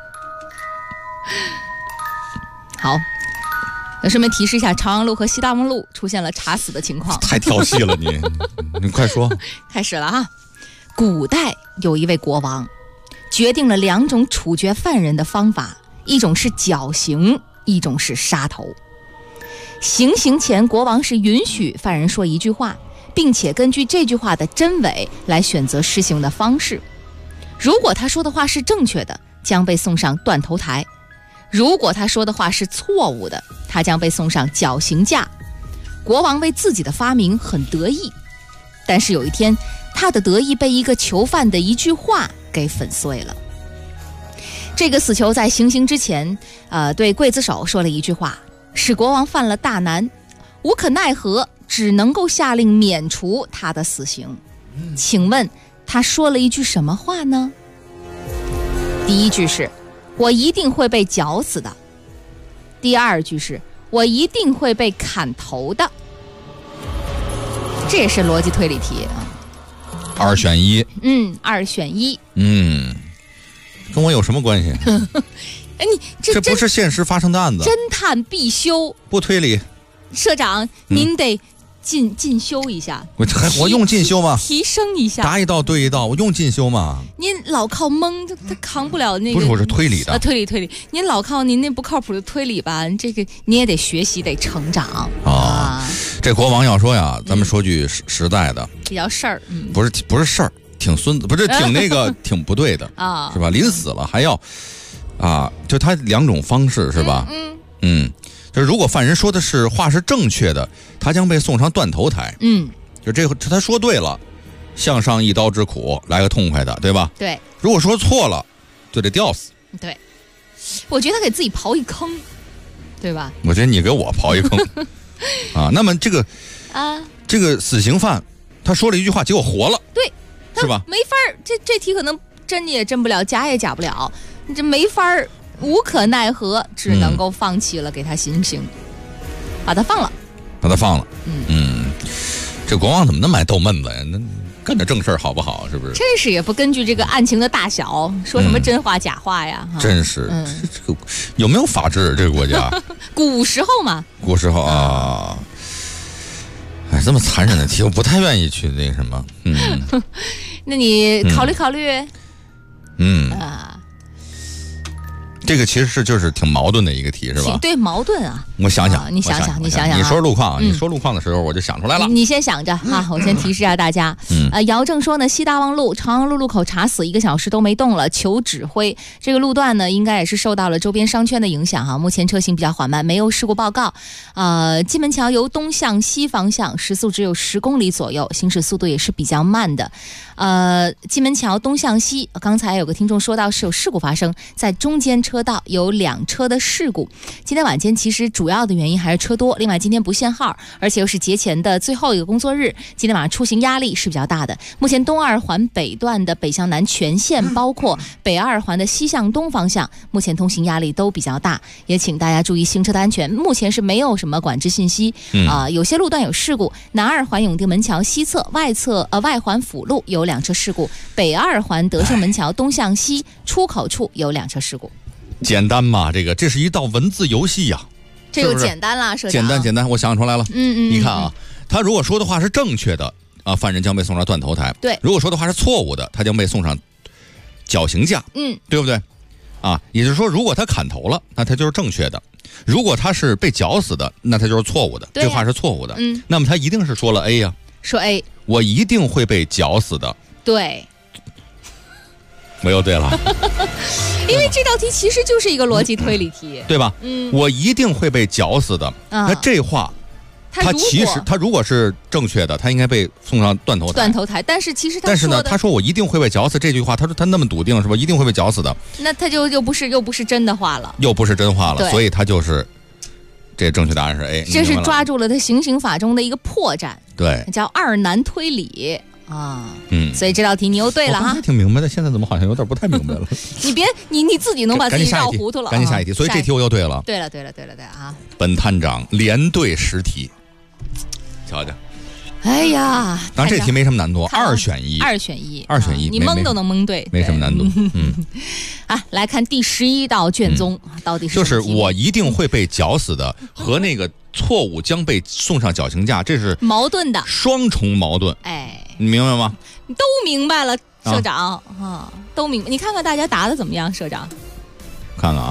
好，顺便提示一下，朝阳路和西大望路出现了查死的情况。 太跳戏了你，你快说。 开始了哈。古代有一位国王，决定了2种处决犯人的方法，一种是绞刑，一种是杀头。行刑前，国王是允许犯人说一句话，并且根据这句话的真伪来选择施行的方式。如果他说的话是正确的，将被送上断头台；如果他说的话是错误的，他将被送上绞刑架。国王为自己的发明很得意，但是有一天，他的得意被一个囚犯的一句话给粉碎了。这个死囚在行刑之前，对刽子手说了一句话，使国王犯了大难，无可奈何，只能够下令免除他的死刑。请问他说了一句什么话呢？第一句是我一定会被绞死的，第二句是我一定会被砍头的。这也是逻辑推理题啊。 2选1。 2选1。 跟我有什么关系？ 哎，你这不是现实发生的案子。 侦探必修， 不推理。 社长，您得进修一下。 我用进修吗？ 提升一下。 答一道对一道，我用进修吗？ 您老靠蒙，他扛不了那个。 不是，我是推理的。 推理。您老靠您那不靠谱的推理吧，这个你也得学习，得成长啊。这国王要说呀，咱们说句实在的， 比较事儿。 不是事儿，挺孙子，不是挺那个挺不对的啊，是吧？临死了还要啊，就他2种方式是吧？就是如果犯人说的是话是正确的，他将被送上断头台。就这他说对了，向上一刀之苦，来个痛快的，对吧？ 对。 如果说错了，就得吊死。 对。我觉得他给自己刨一坑，对吧？ 我觉得你给我刨一坑啊。那么这个死刑犯他说了一句话，结果活了， 对， 是吧？ 没法儿，这题可能真也真不了，假也假不了，你这没法儿。无可奈何，只能够放弃了，给他行刑，把他放了。 这国王怎么那么爱逗闷子呀？那干点正事儿好不好？是不是？ 真是也不根据这个案情的大小说什么真话假话呀？ 真是，这个有没有法治？这个国家古时候嘛， 古时候啊，哎，这么残忍的题，我不太愿意去那个什么。 那你考虑考虑。 这个其实就是挺矛盾的一个题，是吧？ 对，矛盾啊！ 我想想， 你想想， 你说路况，你说路况的时候，我就想出来了。 你先想着哈，我先提示一下大家。姚正说呢，西大望路、朝阳路路口查死1个小时都没动了，求指挥。这个路段呢，应该也是受到了周边商圈的影响哈。目前车行比较缓慢，没有事故报告。金门桥由东向西方向时速只有10公里左右，行驶速度也是比较慢的。金门桥东向西，刚才有个听众说到是有事故发生，在中间车道有2车的事故。今天晚间其实主要的原因还是车多，另外今天不限号，而且又是节前的最后一个工作日，今天晚上出行压力是比较大的。目前东2环北段的北向南全线，包括北2环的西向东方向，目前通行压力都比较大，也请大家注意行车的安全。目前是没有什么管制信息有些路段有事故，南2环永定门桥西侧外环辅路有2车事故，北2环德胜门桥东向西出口处有2车事故。 简单嘛，这是一道文字游戏呀。 这就简单了，社长。 简单，我想出来了。你看啊，他如果说的话是正确的啊，犯人将被送上断头台。 对， 如果说的话是错误的，他将被送上绞刑架。对不对？啊，也就是说，如果他砍头了，那他就是正确的；如果他是被绞死的，那他就是错误的。这话是错误的。那么他一定是说了 A 呀。 说 A， 我一定会被绞死的。 对。 我又对了， 因为这道题其实就是一个逻辑推理题， 对吧？我一定会被绞死的。那这话，他如果是正确的，他应该被送上断头台。 但是其实他说我一定会被绞死这句话，他说他那么笃定是吧？一定会被绞死的。 那他就又不是真的话了， 所以他就是这正确答案是 A。 这是抓住了他行刑法中的一个破绽， 对， 叫2难推理。所以这道题你又对了哈。 我挺明白的，现在怎么好像有点不太明白了？ 你自己能把自己绕糊涂了。 赶紧下一题，所以这题我又对了。 对了啊！ 本探长连对10题，瞧瞧， 哎呀， 当然这题没什么难度，2选1， 你蒙都能蒙对， 没什么难度。 来看第11道卷宗，到底是就是我一定会被绞死的和那个错误将被送上绞刑架，这是矛盾的， 双重矛盾。你明白吗？ 都明白了，社长都明白。你看看大家答的怎么样，社长？ 看看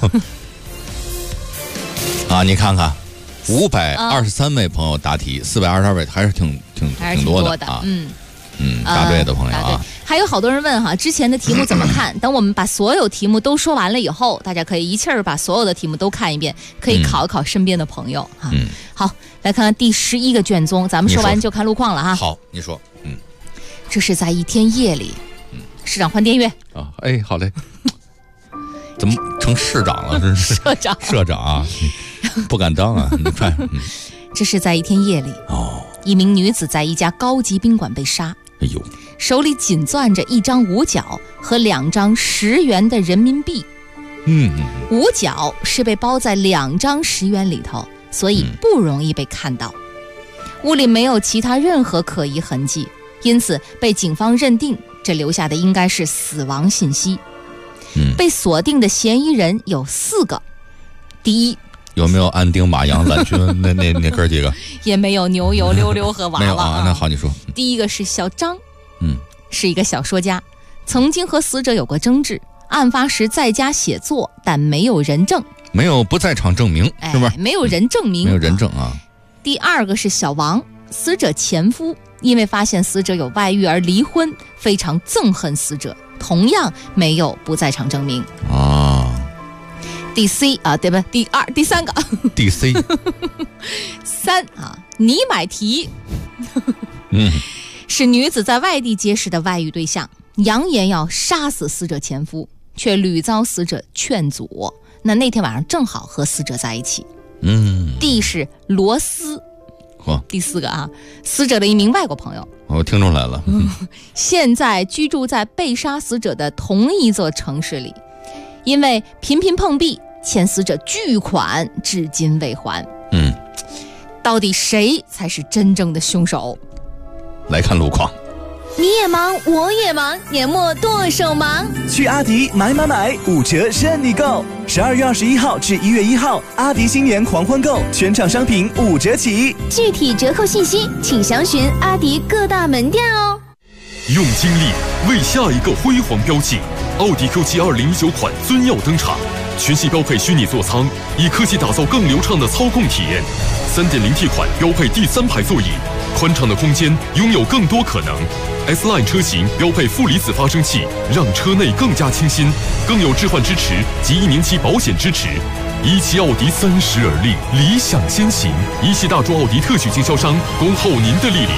你看看。523位朋友答题，422位还是挺多的啊。答对的朋友啊。 还有好多人问之前的题目怎么看？等我们把所有题目都说完了以后，大家可以一气儿把所有的题目都看一遍，可以考一考身边的朋友好，来看看第11个卷宗，咱们说完就看路况了哈。 好，你说。 这是在一天夜里，市长换电乐啊。好嘞。怎么成市长了？这是社长啊。不敢当啊！你看， 这是在一天夜里，一名女子在一家高级宾馆被杀。 哎呦， 手里紧攥着一张5角和2张10元的人民币。5角是被包在2张10元里头，所以不容易被看到。屋里没有其他任何可疑痕迹，因此被警方认定这留下的应该是死亡信息。被锁定的嫌疑人有4个，第一。 有没有安丁、马阳、蓝军那哥几个？ 也没有牛油、溜溜和娃娃。 没有啊，那好，你说。 第一个是小张，是一个小说家，曾经和死者有过争执，案发时在家写作，但没有人证， 没有不在场证明，是不是？ 没有人证明， 没有人证啊。 第二个是小王，死者前夫，因为发现死者有外遇而离婚，非常憎恨死者，同样没有不在场证明啊。 第 C 对吧？第三个第 C 3你买提是女子在外地结识的外遇对象，扬言要杀死死者前夫，却屡遭死者劝阻。那天晚上正好和死者在一起。D 是罗斯，第4个死者的一名外国朋友， 我听出来了。 现在居住在被杀死者的同一座城市里，因为频频碰壁，欠死者巨款至今未还。到底谁才是真正的凶手？ 来看路况。 你也忙，我也忙，年末剁手忙。 去阿迪买5折任你购。12月21号至1月1号，阿迪新年狂欢购，全场商品5折起。 具体折扣信息请详询阿迪各大门店哦。 用精力为下一个辉煌标记，奥迪 Q7 2019款尊耀登场，全系标配虚拟座舱，以科技打造更流畅的操控体验。3.0T 款标配第3排座椅，宽敞的空间拥有更多可能。S-Line 车型标配负离子发生器，让车内更加清新，更有置换支持及1年期保险支持。17奥迪30而立，理想先行。17大众奥迪特许经销商，恭候您的莅临。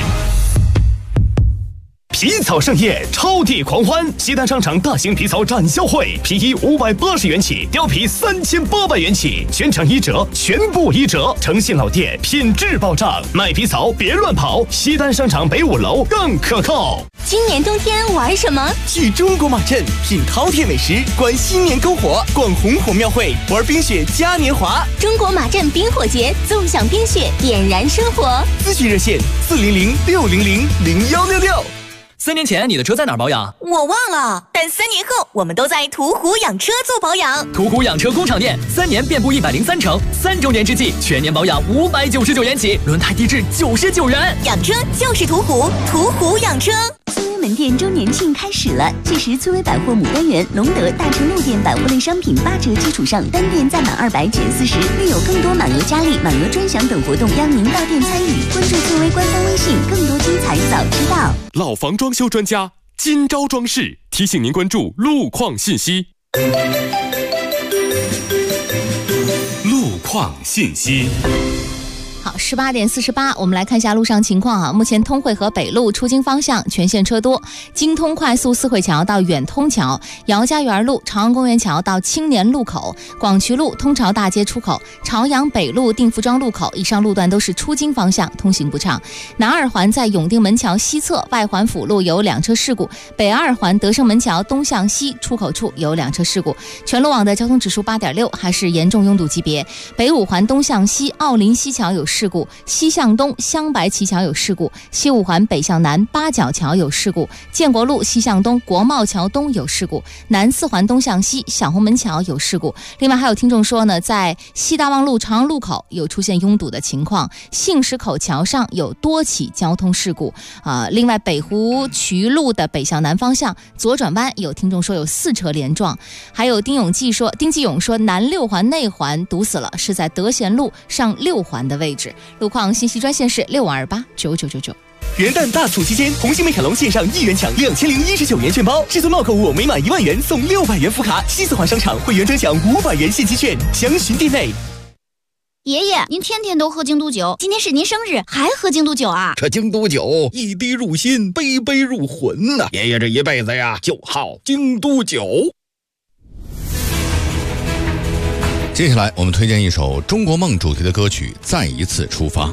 皮草盛宴，超地狂欢！西单商场大型皮草展销会，皮衣580元起，貂皮3800元起，全场1折，全部1折。诚信老店，品质保障，卖皮草别乱跑。西单商场北5楼更可靠。 今年冬天玩什么？ 去中国马镇品饕餮美食，观新年篝火，逛红火庙会，玩冰雪嘉年华。 中国马镇冰火节，纵享冰雪，点燃生活。 咨询热线400-600-0166。 3年前你的车在哪儿保养？ 我忘了，但3年后我们都在途虎养车做保养。 途虎养车工厂店，3年遍布103城，3周年之际全年保养599元起，轮胎低至99元。 养车就是途虎，途虎养车。崔薇门店周年庆开始了，届时崔薇百货牡丹园、隆德、大成路店百货类商品8折基础上，单店再满200减40，另有更多满额佳丽、满额专享等活动，邀您到店参与。关注崔薇官方微信，更多精彩早知道。 老房装修专家今朝装饰提醒您关注路况信息。路况信息。 好，18点48，我们来看一下路上情况目前通惠河北路出京方向全线车多，京通快速四惠桥到远通桥，姚家园路朝阳公园桥到青年路口，广渠路通朝大街出口，朝阳北路定福庄路口，以上路段都是出京方向，通行不畅。南二环在永定门桥西侧外环辅路有2车事故，北二环德胜门桥东向西出口处有2车事故，全路网的交通指数8.6，还是严重拥堵级别。北五环东向西奥林西桥有事故，西向东湘白旗桥有事故，西五环北向南八角桥有事故，建国路西向东国贸桥东有事故，南四环东向西小红门桥有事故。另外还有听众说呢，在西大望路长安路口有出现拥堵的情况，杏石口桥上有多起交通事故另外北湖渠路的北向南方向左转弯有听众说有4车连撞。还有丁继勇说南6环内环堵死了，是在德贤路上6环的位置。路况信息专线是65289999。 元旦大促期间，红星美凯龙线上1元抢2019元券包，至尊帽购物每满1万元送600元福卡，西四环商场会员专享500元现金券，详询店内。 爷爷，您天天都喝京都酒，今天是您生日，还喝京都酒啊？ 这京都酒一滴入心，杯杯入魂呐！爷爷这一辈子呀，就好京都酒。 接下来我们推荐一首中国梦主题的歌曲《再一次出发》。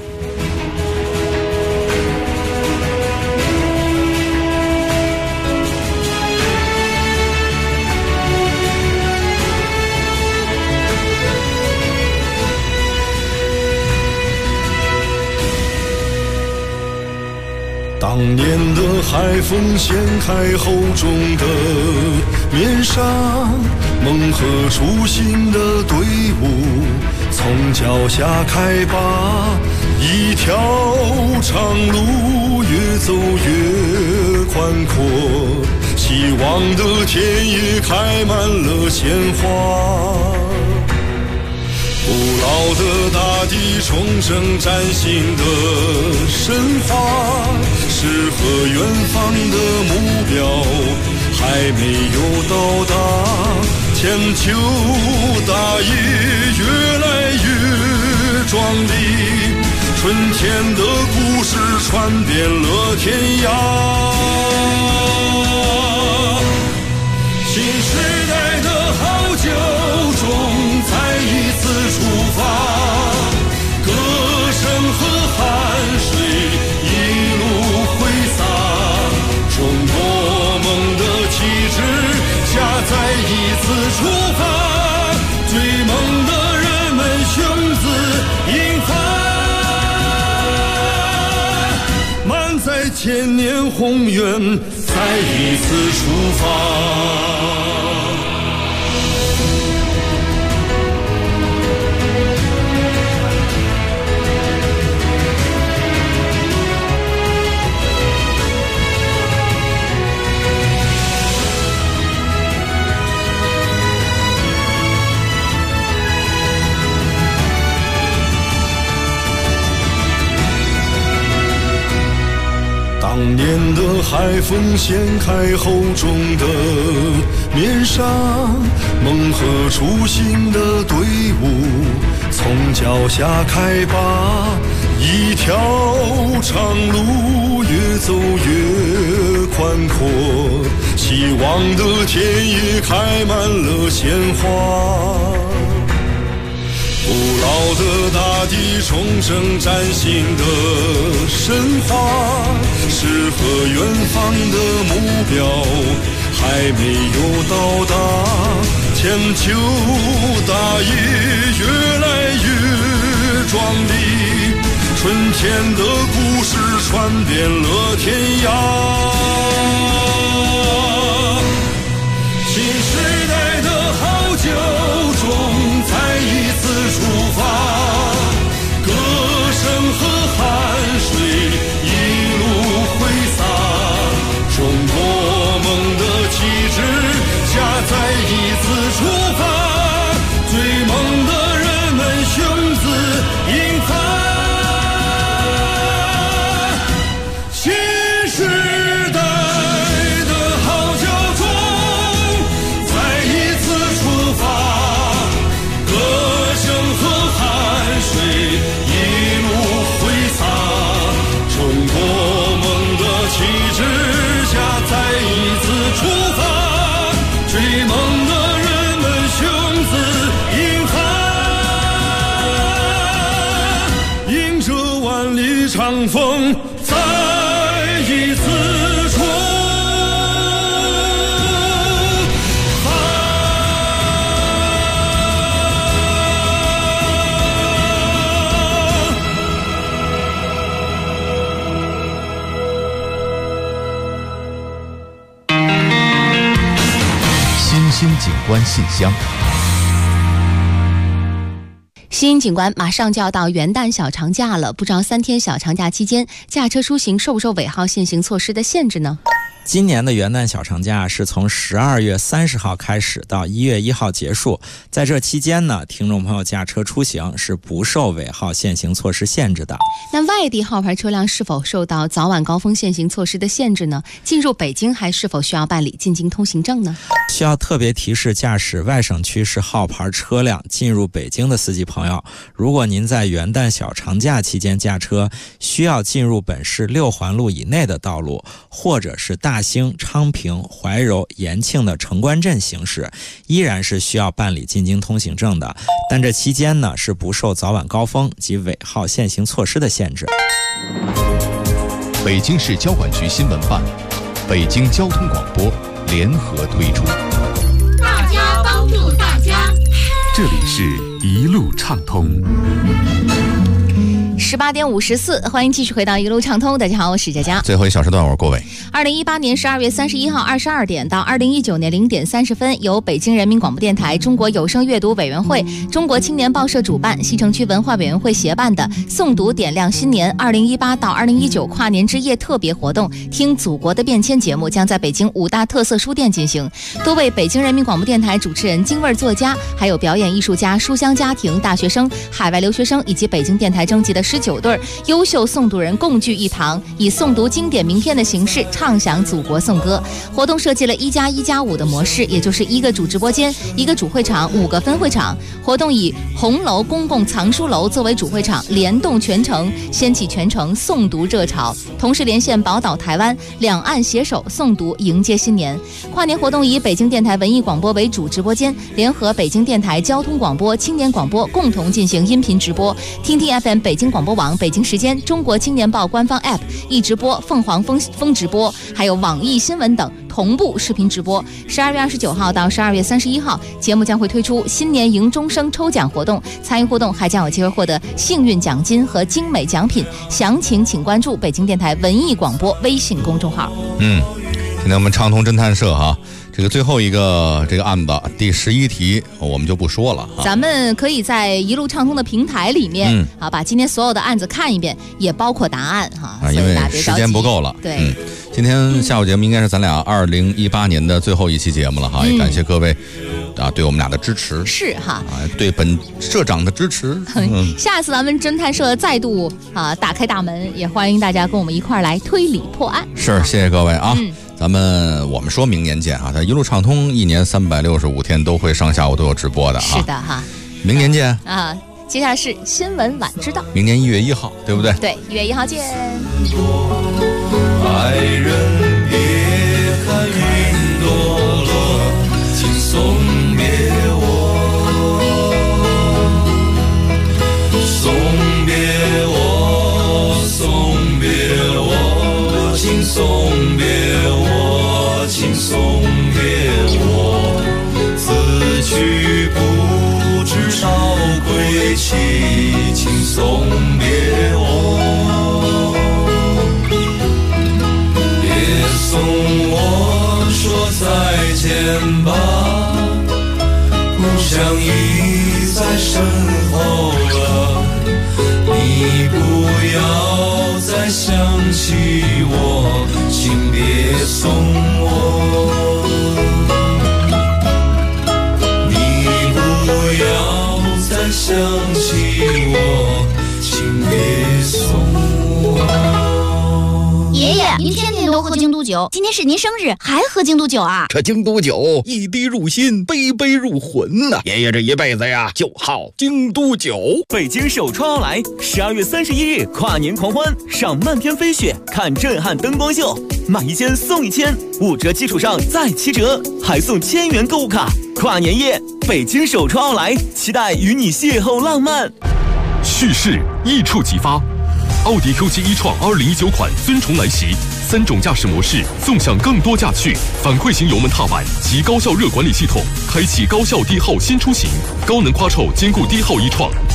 当年的海风掀开厚重的面纱，梦和初心的队伍从脚下开拔，一条长路越走越宽阔，希望的田野开满了鲜花，古老的大地重生崭新的神话，诗和远方的目标还没有到达，千秋大业越来越壮丽，春天的故事传遍了天涯，新时代的好酒中再一次出发，歌声和汗水一路挥洒，中国梦的旗帜下再一次出发，追梦的人们雄姿英发，满载千年宏愿再一次出发。当年的海风掀开厚重的面纱，梦和初心的队伍从脚下开拔，一条长路越走越宽阔，希望的田野开满了鲜花，古老的大地重生崭新的神话，诗和远方的目标还没有到达，千秋大业越来越壮丽，春天的故事传遍了天涯，新时代的好酒中再一次出发，歌声和汗水一路挥洒，中国梦的旗帜下再一次出发，追梦的人们雄姿英发，新时代的好酒中再一次出发，歌声和汗水一路挥洒，中国梦的旗帜下再一次出发，追梦的人们雄姿英发，迎着万里长风再一次出发。 警官信箱。 新警官马上就要到元旦小长假了，不知道3天小长假期间驾车出行受不受尾号限行措施的限制呢？ 今年的元旦小长假是从12月30号开始到1月1号结束，在这期间呢，听众朋友驾车出行是不受尾号限行措施限制的。 那外地号牌车辆是否受到早晚高峰限行措施的限制呢？进入北京还是否需要办理进京通行证呢？ 需要特别提示驾驶外省区市号牌车辆进入北京的司机朋友，如果您在元旦小长假期间驾车，需要进入本市6环路以内的道路，或者是大兴、昌平、怀柔、延庆的城关镇行驶，依然是需要办理进京通行证的，但这期间呢是不受早晚高峰及尾号限行措施的限制。 北京市交管局新闻办、北京交通广播联合推出。 大家帮助大家， 这里是一路畅通。 18点54，欢迎继续回到一路畅通。大家好，我是佳佳。 最后一小时段，我是郭伟。 2018年12月31号22点到2019年0点30分，由北京人民广播电台中国有声阅读委员会、中国青年报社主办，西城区文化委员会协办的诵读点亮新年2018到2019跨年之夜特别活动“听祖国的变迁”节目将在北京5大特色书店进行。多位北京人民广播电台主持人、京味作家，还有表演艺术家、书香家庭、大学生、海外留学生以及北京电台征集的19对优秀诵读人共聚一堂，以诵读经典名篇的形式唱响祖国颂歌。活动设计了1+1+5的模式，也就是1个主直播间、1个主会场、5个分会场。活动以红楼公共藏书楼作为主会场，联动全城，掀起全城诵读热潮，同时连线宝岛台湾，两岸携手诵读，迎接新年。跨年活动以北京电台文艺广播为主直播间，联合北京电台交通广播、青年广播共同进行音频直播。听听 FM 北京广播网、北京时间、中国青年报官方 App 一直播、凤凰风直播，还有网易新闻等同步视频直播。12月29号到12月31号，节目将会推出新年迎钟声抽奖活动，参与互动还将有机会获得幸运奖金和精美奖品。详情请关注北京电台文艺广播微信公众号。 现在我们畅通侦探社哈，这个最后一个这个案子第11题我们就不说了， 咱们可以在一路畅通的平台里面把今天所有的案子看一遍，也包括答案因为时间不够了。 对， 今天下午节目应该是咱俩2018年的最后一期节目了哈，也感谢各位对我们俩的支持， 是哈， 对本社长的支持。 下次咱们侦探社再度打开大门，也欢迎大家跟我们一块来推理破案。 是，谢谢各位啊。我们说明年见哈，它一路畅通1年365天都会上下午都有直播的哈。 是的哈， 明年见啊！接下来是新闻晚知道， 明年1月1号，对不对？ 对，1月1号见。 爱人别看云朵落，请送别我，送别我，送别我，请送别我，请送别我，此去不知道归期，请送别我，别送我说再见吧，故乡已在身后了，你不要再想起我，请别送我，你不要再想起我，请别送我。 爷爷，您天天都喝京都酒，今天是您生日，还喝京都酒啊？ 这京都酒一滴入心，杯杯入魂呐！爷爷这一辈子呀，就好京都酒。 北京首创奥莱，12月31日跨年狂欢，赏漫天飞雪，看震撼灯光秀，买1件送1000，5折基础上再7折，还送1000元购物卡。跨年夜，北京首创奥莱，期待与你邂逅浪漫。 蓄势一触即发，奥迪 Q7 e-tron 2019款尊崇来袭，3种驾驶模式，纵享更多驾趣，反馈型油门踏板及高效热管理系统，开启高效低耗新出行，高能夸臭兼顾低耗e-tron。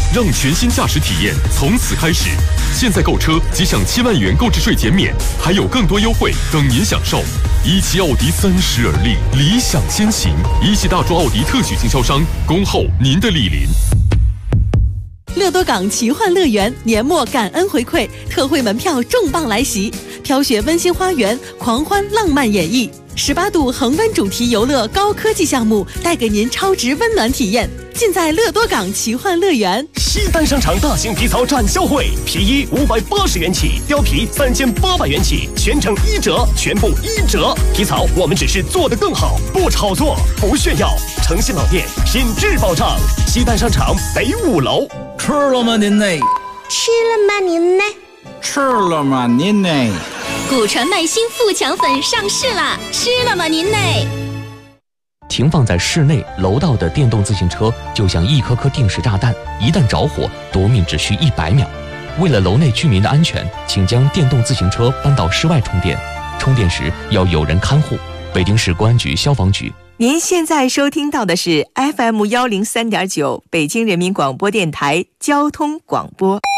让全新驾驶体验从此开始。现在购车即享7万元购置税减免，还有更多优惠等您享受。17奥迪30而立，理想先行。17大众奥迪特许经销商，恭候您的莅临。 乐多港奇幻乐园年末感恩回馈，特惠门票重磅来袭，飘雪温馨花园，狂欢浪漫演绎，18度恒温主题游乐高科技项目，带给您超值温暖体验，尽在乐多港奇幻乐园。 西单商场大型皮草展销会，皮衣580元起，貂皮3800元起，全程1折，全部1折。皮草我们只是做得更好，不炒作，不炫耀，诚信老店，品质保障。西单商场北5楼。 吃了吗您呢？ 吃了吗您呢？ 吃了吗您呢？ 古传麦新富强粉上市啦！吃了吗您呢？ 停放在室内楼道的电动自行车就像一颗颗定时炸弹，一旦着火，夺命只需100秒。为了楼内居民的安全，请将电动自行车搬到室外充电，充电时要有人看护。北京市公安局消防局。 您现在收听到的是 FM103.9 北京人民广播电台交通广播。